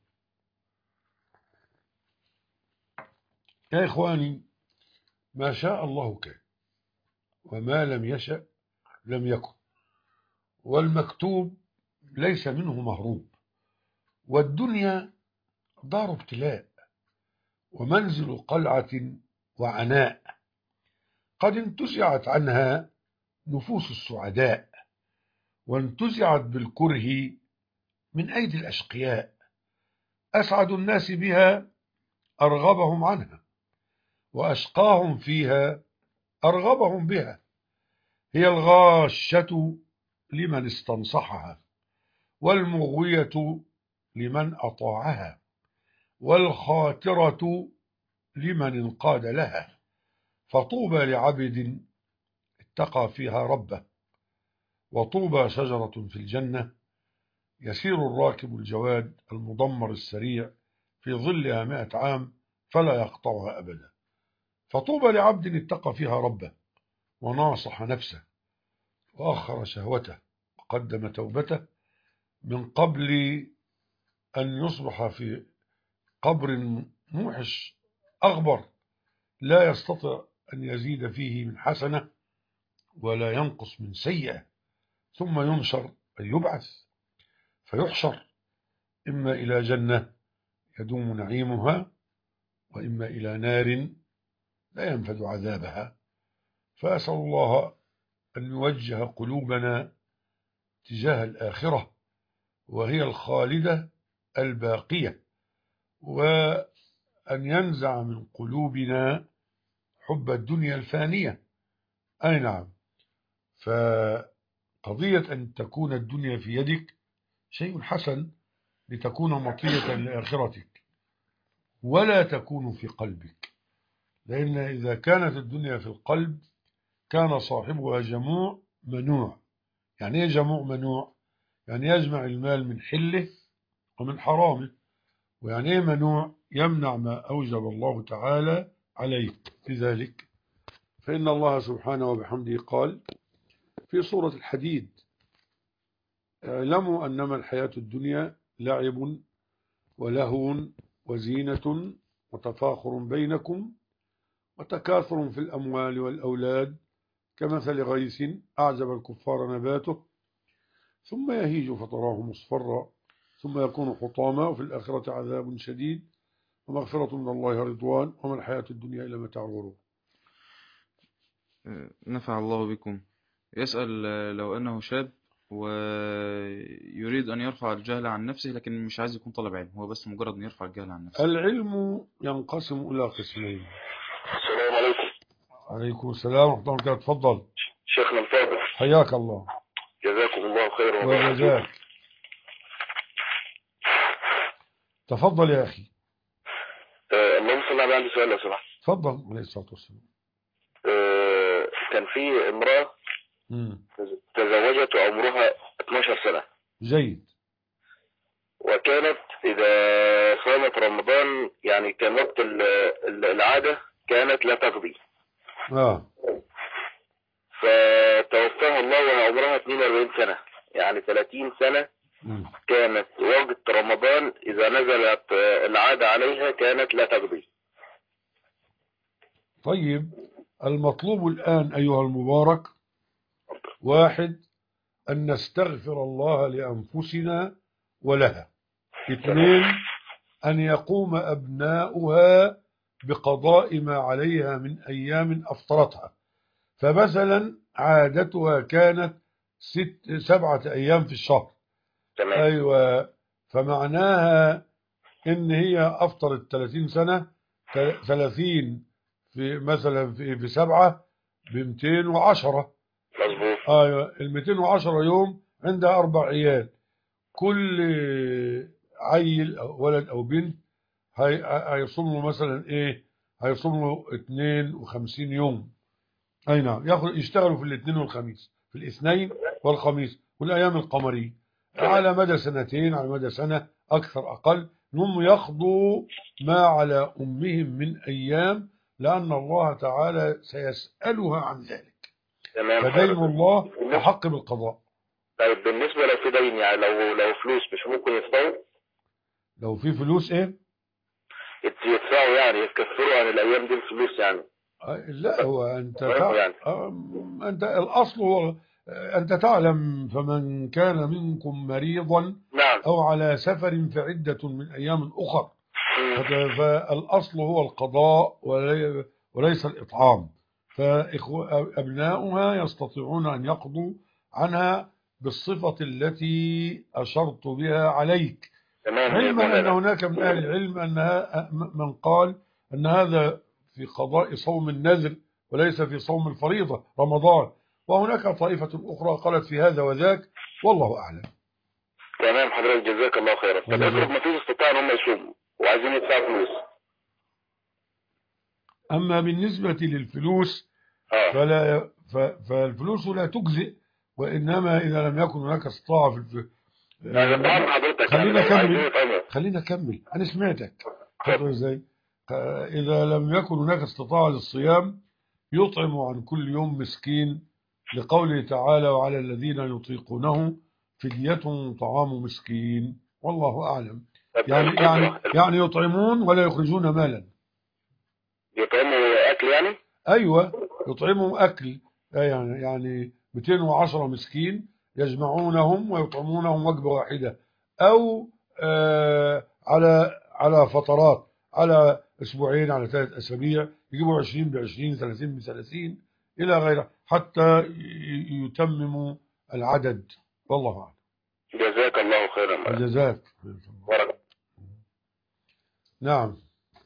يا إخواني، ما شاء الله كان وما لم يشأ لم يكن، والمكتوب ليس منه مهروب، والدنيا دار ابتلاء ومنزل قلعة وعناء، قد انتزعت عنها نفوس السعداء، وانتزعت بالكره من أيدي الأشقياء، أسعد الناس بها أرغبهم عنها، وأشقاهم فيها أرغبهم بها. هي الغاشة لمن استنصحها، والمغوية لمن أطاعها، والخاترة لمن انقاد لها. فطوبى لعبد اتقى فيها ربه، وطوبى شجرة في الجنة يسير الراكب الجواد المضمر السريع في ظلها مائة عام فلا يقطعها أبدا. فطوبى لعبد اتقى فيها ربه وناصح نفسه وأخر شهوته وقدم توبته من قبل أن يصبح في قبر موحش أغبر لا يستطيع أن يزيد فيه من حسنة ولا ينقص من سيئة، ثم ينشر أي يبعث فيحشر إما إلى جنة يدوم نعيمها، وإما إلى نار لا ينفذ عذابها. فأسأل الله أن يوجه قلوبنا تجاه الآخرة وهي الخالدة الباقية، وأن ينزع من قلوبنا حب الدنيا الفانية. أي نعم، فقضية أن تكون الدنيا في يدك شيء حسن لتكون مطية لآخرتك، ولا تكون في قلبك، لأن إذا كانت الدنيا في القلب كان صاحبها جموع منوع. يعني ايه جموع منوع؟ يعني يجمع المال من حله ومن حرامه. ويعني ايه منوع؟ يمنع ما أوجب الله تعالى عليه. لذلك فإن الله سبحانه وبحمده قال في سورة الحديد: اعلموا أنما الحياة الدنيا لعب ولهو وزينة وتفاخر بينكم وتكاثر في الأموال والأولاد كمثل غيث أعجب الكفار نباته ثم يهيج فتراه مصفرا ثم يكون حطاما، وفي الآخرة عذاب شديد ومغفرة من الله رضوان وما الحياة الدنيا إلا متاع الغرور. نفع الله بكم. يسأل لو أنه شاب ويريد أن يرفع الجهل عن نفسه لكن مش عايز يكون طالب علم، هو بس مجرد أن يرفع الجهل عن نفسه. العلم ينقسم إلى قسمين. السلام عليكم. عليكم السلام ورحمة الله وبركاته. تفضل شيخنا الفاضل، حياك الله. جزاكم الله خيرا وجزاك. تفضل يا أخي. آه اللهم صل على عندي سؤال لو سمحت. تفضل. عليه الصلاة والسلام. آه كان في امرأة مم. تزوجت وعمرها اثناشر سنة. جيد. وكانت إذا صامت رمضان يعني كان وقت العادة كانت لا تقضي. آه. فتوفاها الله وهي عمرها اثنين وأربعين سنة، يعني ثلاثين سنة. مم. كانت وقت رمضان إذا نزلت العادة عليها كانت لا تقضي. طيب، المطلوب الآن أيها المبارك: واحد، أن نستغفر الله لأنفسنا ولها. اثنين، أن يقوم أبناؤها بقضاء ما عليها من أيام أفطرتها. فمثلا عادتها كانت ست سبعة أيام في الشهر. تمام. أيوة، فمعناها إن هي أفطرت ثلاثين سنة، ثلاثين في مثلا في, في سبعة بمتين وعشرة. مظبوط. أيوة، المتين وعشرة يوم عندها أربع عيال، كل عيل أو ولد أو بنت هيصوم له مثلا إيه، هيصوم له اثنين وخمسين يوم. أي نعم، ياخذ يشتغلوا في الاثنين والخميس، في الاثنين والخميس والأيام القمرية على مدى سنتين، على مدى سنة أكثر أقل. هم يقضوا ما على أمهم من أيام، لأن الله تعالى سيسألها عن ذلك. تمام. فدين الله أحق بالقضاء. طيب بالنسبة لو في دين، يعني لو لو فلوس مش ممكن يدفعوا؟ لو في فلوس إيه؟ يدفعوا يعني يكفروا عن الأيام دي الفلوس يعني. لا، هو أنت تع... يعني. أنت الأصل هو أنت تعلم: فمن كان منكم مريضا نعم. أو على سفر فعدة من أيام أخر. فالأصل هو القضاء وليس الإطعام. فأبناؤها يستطيعون أن يقضوا عنها بالصفة التي أشرت بها عليك، علما أن هناك من أهل العلم أنها من قال أن هذا في قضاء صوم النذر وليس في صوم الفريضة رمضان، وهناك طائفة أخرى قالت في هذا وذاك، والله أعلم. تمام حضرتك، جزاك الله خيرا. طب افرض ما فيش استطاعة ان هم يصوموا وعايزين يدفعوا فلوس. أما بالنسبة للفلوس فلا فالفلوس لا تجزئ، وإنما إذا لم يكن هناك استطاعة في الف... خلينا كمل خلينا كمل أنا سمعتك تقول إزاي. إذا لم يكن هناك استطاعة للصيام يطعم عن كل يوم مسكين، لقوله تعالى وعلى الذين يطيقونه فدية طعام مسكين، والله أعلم. يعني يعني يعني يطعمون ولا يخرجون مالا. يطعموا أكل يعني؟ أيوة يطعموا أكل، يعني يعني مئتين وعشرة مسكين يجمعونهم ويطعمونهم وجبة واحدة، أو آه على على فترات، على أسبوعين، على ثلاث أسابيع، يجيبوا عشرين بعشرين، ثلاثين بثلاثين إلى غيره حتى يتمموا العدد، والله أعلم. جزاك الله خيرا. جزاك. نعم.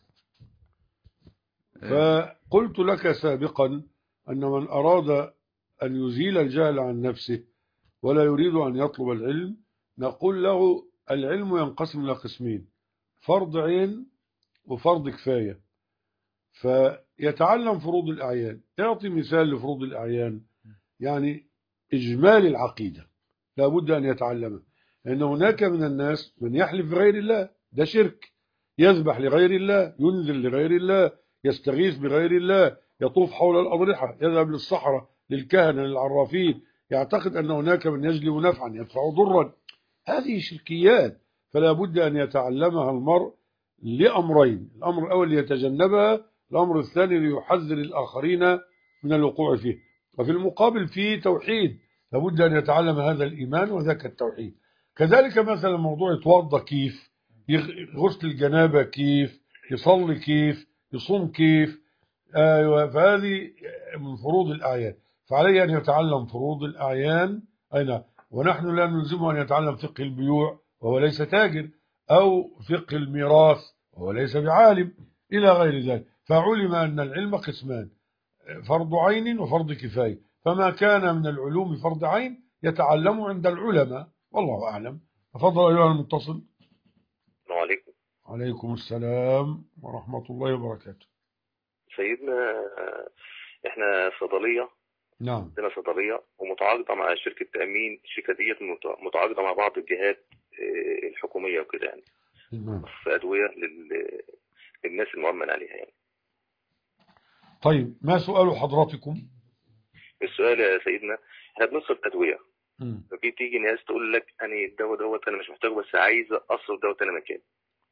فقلت لك سابقا أن من أراد أن يزيل الجهل عن نفسه ولا يريد أن يطلب العلم، نقول له العلم ينقسم إلى قسمين: فرض عين وفرض كفاية. فيتعلم فروض الأعيان. يعطي مثال لفروض الأعيان، يعني إجمال العقيدة لا بد أن يتعلمها، لأن هناك من الناس من يحلف بغير الله، ده شرك، يذبح لغير الله، ينذر لغير الله، يستغيث بغير الله، يطوف حول الأضرحة، يذهب للصحراء للكهنة للعرافين، يعتقد أن هناك من يجلب نفعا يدفع ضرا. هذه شركيات، فلا بد أن يتعلمها المرء لأمرين: الأمر الأول ليتجنبها، الأمر الثاني ليحذر الآخرين من الوقوع فيه. وفي المقابل فيه توحيد، لابد أن يتعلم هذا الإيمان وذاك التوحيد. كذلك مثلا موضوع يتوضى كيف، غسل الجنابة كيف، يصلي كيف، يصوم كيف، آه فهذه من فروض الأعيان، فعليه أن يتعلم فروض الأعيان. أين ونحن لا نلزمه أن يتعلم فقه البيوع وهو ليس تاجر، أو فقه الميراث وهو ليس بعالم، إلى غير ذلك. فعلم أن العلم قسمان: فرض عين وفرض كفاية، فما كان من العلوم فرض عين يتعلم عند العلماء، والله أعلم. تفضل أيها المتصل. السلام عليكم. عليكم السلام ورحمة الله وبركاته. سيدنا احنا صيدلية. نعم. عندنا صيدلية ومتعاقدة مع شركة تأمين، الشركة ديت متعاقدة مع بعض الجهات الحكومية وكده، يعني نعم. في أدوية للناس المؤمن عليها يعني. طيب ما سؤال حضراتكم؟ السؤال يا سيدنا، احنا بنصرف أدوية، ففي تيجي ناس تقول لك أنا الدواء دوت أنا مش محتاجه بس عايز أصرف دواء تاني مكان.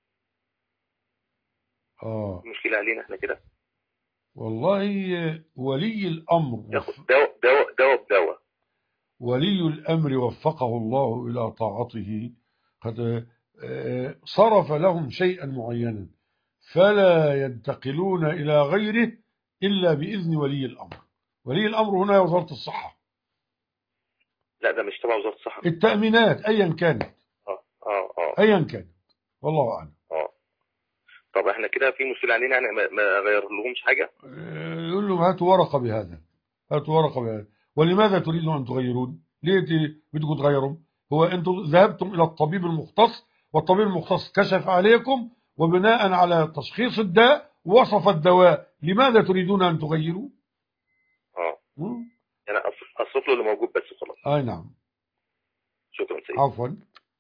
اه مشكلة علينا احنا كده. والله ولي الأمر ياخد دواء دواء دواء بدواء. ولي الأمر وفقه الله إلى طاعته قد صرف لهم شيئا معينا، فلا ينتقلون إلى غيره إلا بإذن ولي الأمر. ولي الأمر هنا وزارة الصحة. لا ده مش تبع وزارة الصحة. التأمينات أيا كانت. اه اه اه أيا كانت، والله أعلم. اه طب احنا كده في مشكلة علينا يعني، ما غير لهمش حاجة؟ يقول لهم هاتوا ورقة بهذا، هاتوا ورقة بهذا. ولماذا تريدون أن تغيرون؟ ليه بدكم تغيروا؟ هو أنتم ذهبتم إلى الطبيب المختص، والطبيب المختص كشف عليكم وبناء على تشخيص الداء وصف الدواء، لماذا تريدون أن تغيروا؟ اه يعني أصرف له اللي موجود بس خلاص. أي نعم. شكرا سيدي. عفوا.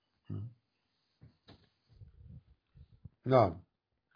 نعم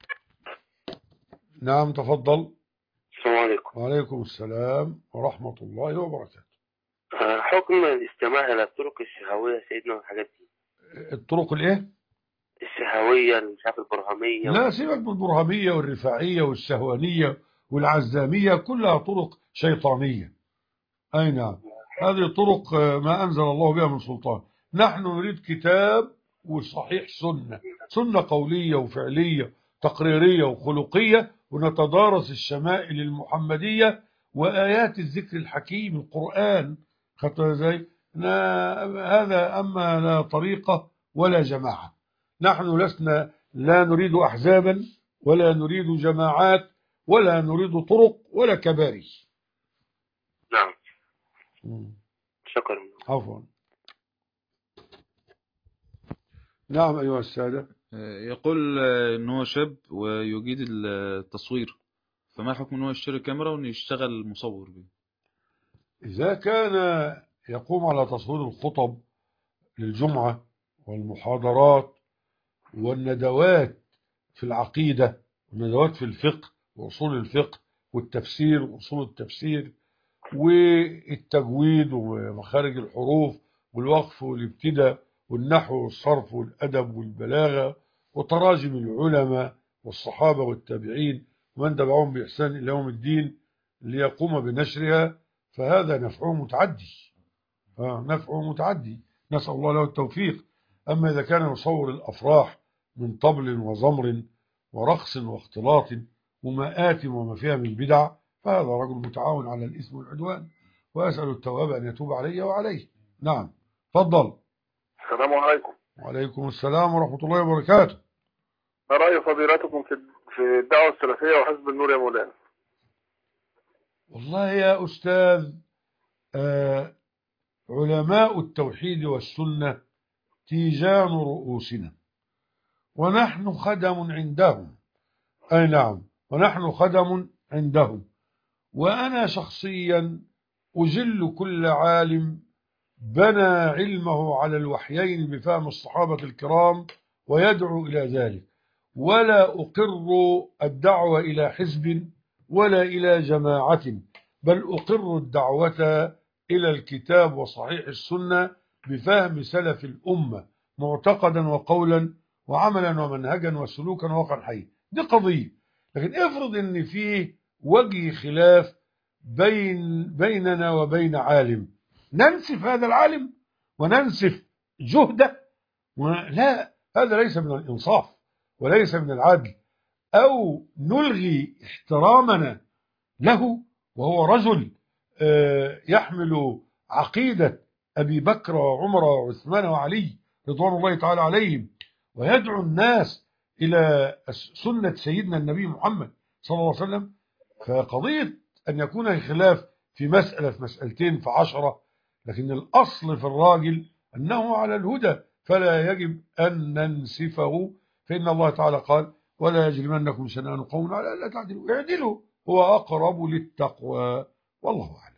نعم تفضل. السلام عليكم. وعليكم السلام ورحمة الله وبركاته. حكم الاستماع إلى الطرق الشهوية سيدنا والحاجات دي. الطرق الايه؟ الشهوية، مش عارف البرهمية. لا سيبك من البرهمية والرفاعية والشهوانية والعزامية، كلها طرق شيطانية. أي نعم، هذه طرق ما أنزل الله بها من سلطان. نحن نريد كتاب وصحيح سنة، سنة قولية وفعلية تقريرية وخلقية، ونتدارس الشمائل المحمدية وآيات الذكر الحكيم القرآن. خطر ازاي؟ هذا أما لا طريقة ولا جماعة. نحن لسنا لا نريد أحزابا ولا نريد جماعات ولا نريد طرق ولا كباري. نعم. شكرا. عفوا. نعم أيها السادة. يقول إن هو شاب ويجيد التصوير، فما حكم إن هو يشتري كاميرا وإنه يشتغل مصور به؟ إذا كان يقوم على تصوير الخطب للجمعة والمحاضرات والندوات في العقيدة والندوات في الفقه وأصول الفقه والتفسير وأصول التفسير والتجويد ومخارج الحروف والوقف والابتداء والنحو والصرف والأدب والبلاغة وتراجم العلماء والصحابة والتابعين ومن تبعهم بإحسان إلى يوم الدين ليقوم بنشرها، فهذا نفعه متعدي. آه نفعه متعدي، نسأل الله له التوفيق. أما إذا كان يصور الأفراح من طبل وزمر ورقص واختلاط ومآت وما فيها من بدع، فهذا رجل متعاون على الإثم والعدوان، وأسأل التواب أن يتوب علي وعليه. نعم تفضل. السلام عليكم. وعليكم السلام ورحمة الله وبركاته. ما رأي فضيلتكم في في الدعوة السلفية وحزب النور يا مولانا؟ والله يا أستاذ، آه علماء التوحيد والسنة تيجان رؤوسنا ونحن خدم عندهم. أي نعم، ونحن خدم عندهم. وأنا شخصيا أجل كل عالم بنى علمه على الوحيين بفهم الصحابة الكرام ويدعو إلى ذلك، ولا أقر الدعوة إلى حزب ولا إلى جماعة، بل أقر الدعوة إلى الكتاب وصحيح السنة بفهم سلف الأمة معتقدا وقولا وعملا ومنهجا وسلوكا وواقعا حيا. دي قضية. لكن افرض ان فيه وجه خلاف بين بيننا وبين عالم، ننسف هذا العالم وننسف جهده؟ لا، هذا ليس من الإنصاف وليس من العدل. أو نلغي احترامنا له وهو رجل يحمل عقيدة أبي بكر وعمر وعثمان وعلي رضوان الله تعالى عليهم، ويدعو الناس إلى سنة سيدنا النبي محمد صلى الله عليه وسلم. فقضية أن يكون الخلاف في مسألة في مسألتين في عشرة، لكن الأصل في الراجل أنه على الهدى، فلا يجب أن ننسفه. فإن الله تعالى قال: ولا يجرمنكم شنآن قوم على ألا تعدلوا اعدلوا هو أقرب للتقوى. والله أعلم.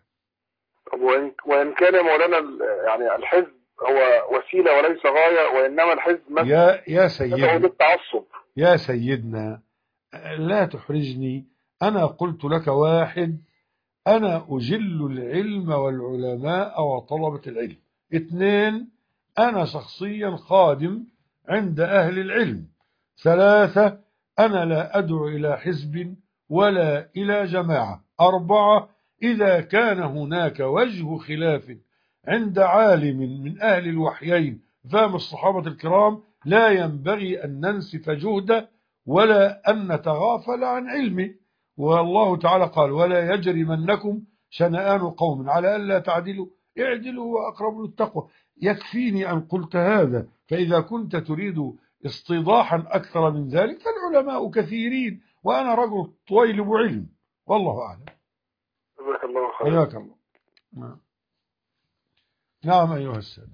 وإن كان مولانا يعني الحزب هو وسيلة وليس غاية، وإنما الحزب يا يا سيدنا للتعصب. يا سيدنا لا تحرجني. أنا قلت لك واحد: أنا أجل العلم والعلماء وطلبة العلم. اثنين: أنا شخصيا خادم عند أهل العلم. ثلاثة: أنا لا أدعو إلى حزب ولا إلى جماعة. أربعة: إذا كان هناك وجه خلاف عند عالم من أهل الوحيين فهم الصحابة الكرام، لا ينبغي أن ننسف جهده ولا أن نتغافل عن علمه. والله تعالى قال: ولا يجرمنكم شنآن قوم على ألا تعدلوا اعدلوا هو أقرب للتقوى. يكفيني أن قلت هذا، فإذا كنت تريد استيضاحا أكثر من ذلك فالعلماء كثيرين، وأنا رجل طويلب علم. والله أعلم. جزاك الله خير. حياك الله. نعم. نعم أيها السادة.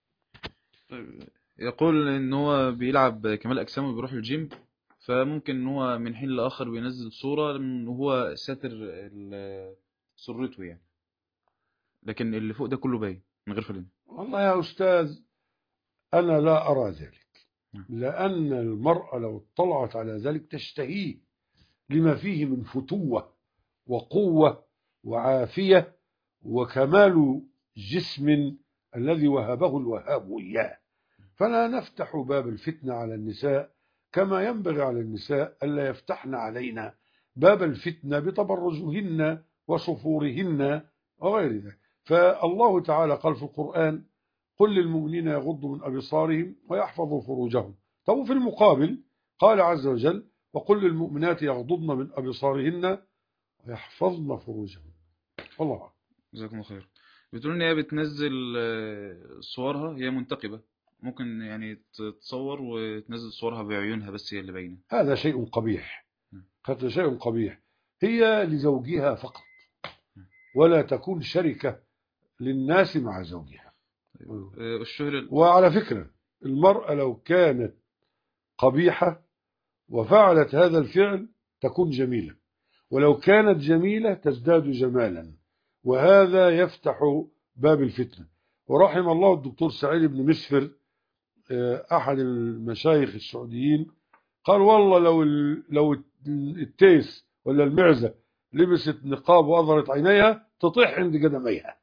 يقول إن هو بيلعب كمال أجسام وبيروح الجيم، فممكن إن هو من حين لآخر بينزل صورة وهو ساتر سرته يعني، لكن اللي فوق ده كله باين من غير فلين. والله يا أستاذ أنا لا أرى ذلك، لأن المرأة لو اطلعت على ذلك تشتهيه لما فيه من فتوة وقوة وعافية وكمال جسم الذي وهبه الوهاب إياه. فلا نفتح باب الفتنة على النساء، كما ينبغي على النساء ألا يفتحن علينا باب الفتنة بتبرجهن وصفورهن وغير ذلك. فالله تعالى قال في القرآن: قل للمؤمنين يغضوا من أبصارهم ويحفظوا فروجهم. طب في المقابل قال عز وجل: وقل للمؤمنات يغضضن من أبصارهن ويحفظن فروجهن. والله أعلم. جزاكم الله خير. بتقول ان هي بتنزل صورها، هي منتقبة، ممكن يعني تتصور وتنزل صورها بعيونها بس هي اللي باينه. هذا شيء قبيح، هذا شيء قبيح. هي لزوجها فقط، ولا تكون شركة للناس مع زوجها. الشهر وعلى فكرة المرأة لو كانت قبيحة وفعلت هذا الفعل تكون جميلة، ولو كانت جميلة تزداد جمالا، وهذا يفتح باب الفتنة. ورحم الله الدكتور سعيد بن مسفر أحد المشايخ السعوديين قال والله لو لو التيس ولا المعزة لبست نقاب وأظهرت عينيها تطيح عند قدميها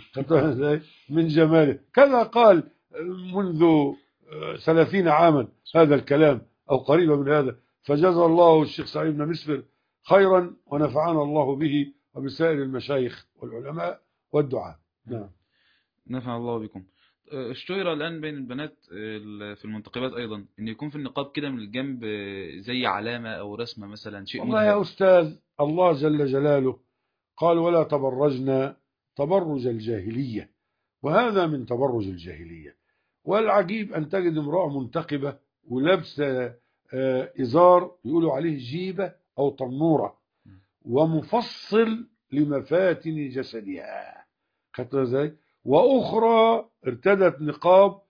من جماله. كذا قال منذ ثلاثين عاما هذا الكلام أو قريبا من هذا. فجزا الله الشيخ سعيد بن مسفر خيرا ونفعنا الله به وبسائر المشايخ والعلماء والدعاء. نعم. نفع الله بكم. اشتهر الآن بين البنات في المنتقبات أيضا أن يكون في النقاب كده من الجنب زي علامة أو رسمة مثلا، شيء والله يا أستاذ الله جل جلاله قال ولا تبرجنا تبرج الجاهلية، وهذا من تبرج الجاهلية. والعجيب أن تجد امرأة منتقبة ولابسة إزار يقولوا عليه جيبة أو طنورة ومفصل لمفاتن جسدها، خدت ازاي؟ وأخرى ارتدت نقاب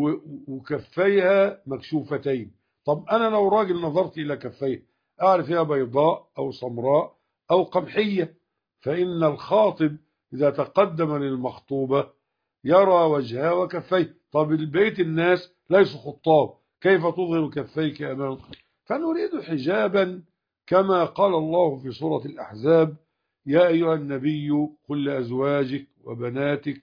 وكفيها مكشوفتين. طب أنا لو راجل نظرت إلى كفيه أعرف هي بيضاء أو سمراء أو قمحية، فإن الخاطب إذا تقدم للمخطوبة يرى وجهها وكفيه. طب البيت الناس ليسوا خطاب، كيف تظهر كفيك أمامك؟ فنريد حجابا كما قال الله في سورة الأحزاب يا أيها النبي قل لأزواجك وبناتك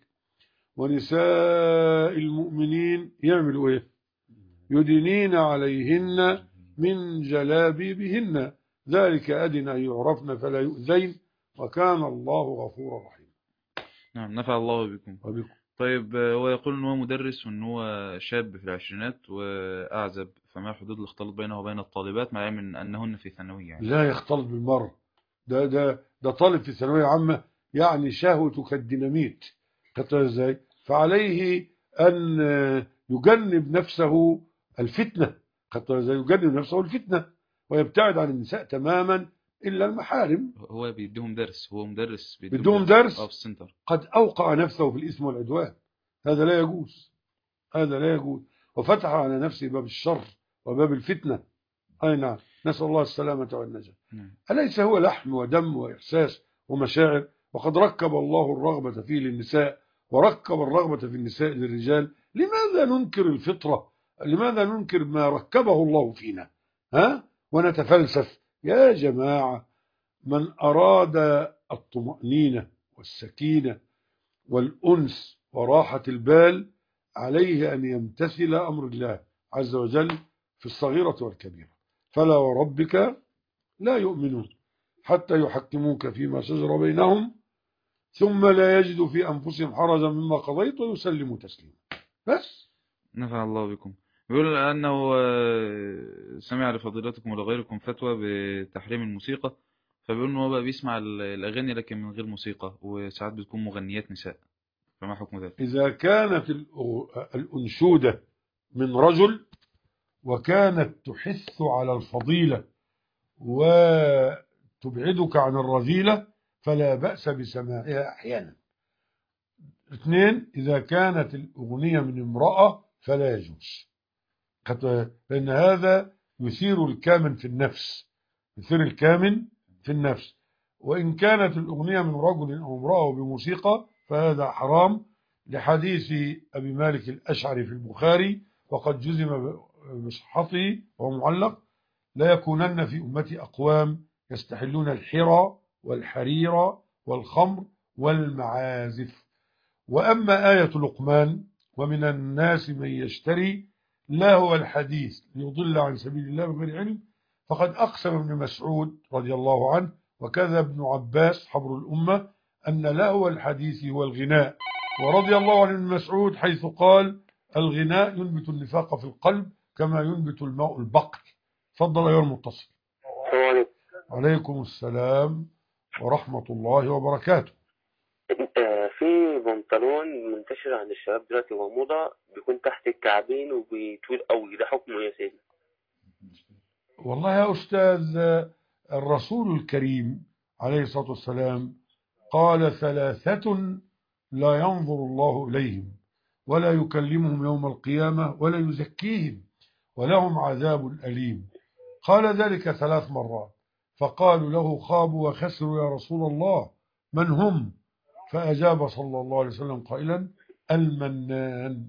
ونساء المؤمنين يعملوا إيه؟ يدنين عليهن من جلابيبهن ذلك أدنى أن يعرفن فلا يؤذين وكان الله غفورا رحيما. نعم. نفع الله بكم وبكم. طيب هو يقول ان هو مدرس وان هو شاب في العشرينات واعزب، فما حدود الاختلاط بينه وبين الطالبات مع علم انهن في ثانويه يعني؟ لا يختلط بالمرة، ده ده ده طالب في ثانويه عامه يعني شهوته كالديناميت، خدت ازاي؟ فعليه ان يجنب نفسه الفتنه، خدت ازاي؟ يجنب نفسه الفتنه ويبتعد عن النساء تماما الا المحارم. هو بيديهم درس، هو مدرس بيديهم درس في السنتر. قد اوقع نفسه في الاثم والعدوان، هذا لا يجوز، هذا لا يجوز، وفتح على نفسه باب الشر وباب الفتنه. اي نعم، نسال الله السلامه والنجاه. أليس هو لحم ودم وإحساس ومشاعر؟ وقد ركب الله الرغبة فيه للنساء وركب الرغبة في النساء للرجال. لماذا ننكر الفطرة؟ لماذا ننكر ما ركبه الله فينا؟ ها؟ ونتفلسف يا جماعة. من أراد الطمأنينة والسكينة والأنس وراحة البال عليه أن يمتثل أمر الله عز وجل في الصغيرة والكبيرة. فلا وربك لا يؤمنون حتى يحكموك فيما شجر بينهم ثم لا يجدوا في أنفسهم حرجا مما قضيت ويسلموا تسليما. بس. نفع الله بكم. بيقول أنه سمع لفضيلتكم ولغيركم فتوى بتحريم الموسيقى، فبيقول أنه بقى بيسمع الأغاني لكن من غير موسيقى، وساعات بتكون مغنيات نساء، فما حكم ذلك؟ إذا كانت الأنشودة من رجل وكانت تحث على الفضيلة وتبعدك عن الرذيلة فلا بأس بسماعها أحيانا. اثنين، إذا كانت الأغنية من امرأة فلا يجوز، لأن هذا يثير الكامن في النفس، يثير الكامن في النفس. وإن كانت الأغنية من رجل أو امرأة بموسيقى فهذا حرام، لحديث أبي مالك الأشعري في البخاري وقد جزم بصحته وهو معلق لا يكونن في أمتي أقوام يستحلون الحرى والحرير والخمر والمعازف. وأما آية لقمان ومن الناس من يشتري لهو الحديث ليضل عن سبيل الله بغير علم، فقد أقسم ابن مسعود رضي الله عنه وكذا ابن عباس حبر الأمة أن لهو الحديث هو الغناء. ورضي الله عن ابن مسعود حيث قال الغناء ينبت النفاق في القلب كما ينبت الماء البقر. تفضل أيها المتصل. عليكم السلام ورحمة الله وبركاته. في بنطلون منتشر عند الشباب دلوقتي وموضة بيكون تحت الكعبين وبيطول قوي، ده حكمه ايه يا سيدنا؟ والله يا أستاذ، الرسول الكريم عليه الصلاة والسلام قال ثلاثة لا ينظر الله إليهم ولا يكلمهم يوم القيامة ولا يزكيهم ولهم عذاب أليم. قال ذلك ثلاث مرات، فقالوا له خابوا وخسروا يا رسول الله، من هم؟ فأجاب صلى الله عليه وسلم قائلا المنان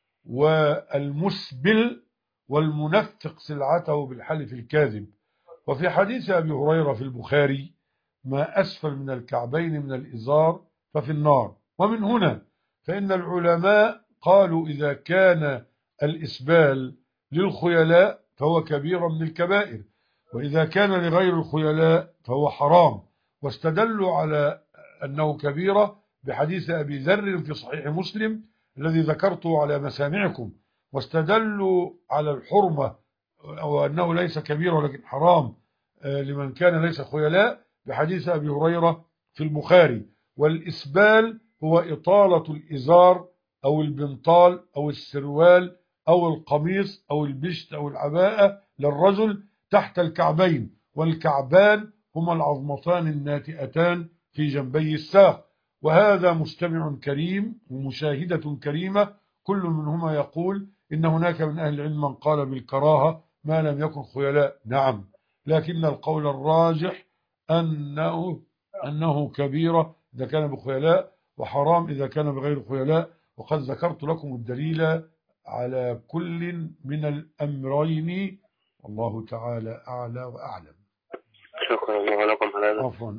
والمسبل والمنفق سلعته بالحلف الكاذب. وفي حديث أبي هريرة في البخاري ما أسفل من الكعبين من الإزار ففي النار. ومن هنا فإن العلماء قالوا إذا كان الإسبال للخيلاء فهو كبير من الكبائر، وإذا كان لغير الخيلاء فهو حرام، واستدلوا على أنه كبيرة بحديث أبي ذر في صحيح مسلم الذي ذكرته على مسامعكم، واستدلوا على الحرمة أو أنه ليس كبير ولكن حرام لمن كان ليس خيلاء بحديث أبي هريرة في البخاري. والإسبال هو إطالة الإزار أو البنطال أو السروال أو القميص أو البشت أو العباءة للرجل تحت الكعبين، والكعبان هما العظمتان الناتئتان في جنبي الساق. وهذا مستمع كريم ومشاهدة كريمة كل منهما يقول إن هناك من أهل العلم من قال بالكراهة ما لم يكن خيلاء. نعم، لكن القول الراجح أنه, أنه كبيرة إذا كان بخيلاء وحرام إذا كان بغير خيلاء، وقد ذكرت لكم الدليل على كل من الأمرين، والله تعالى أعلى وأعلم. شكرا الله لكم على هذا. عفوا.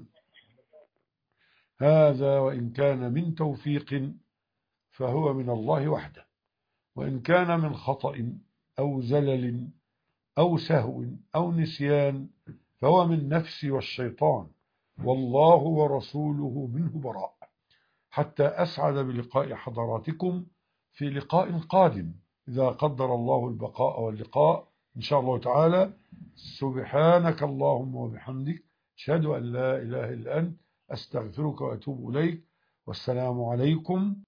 هذا وإن كان من توفيق فهو من الله وحده، وإن كان من خطأ أو زلل أو سهو أو نسيان فهو من نفسي والشيطان، والله ورسوله منه براء. حتى أسعد بلقاء حضراتكم في لقاء قادم إذا قدر الله البقاء واللقاء إن شاء الله تعالى. سبحانك اللهم وبحمدك، أشهد أن لا إله إلا أنت، أستغفرك وأتوب إليك، والسلام عليكم.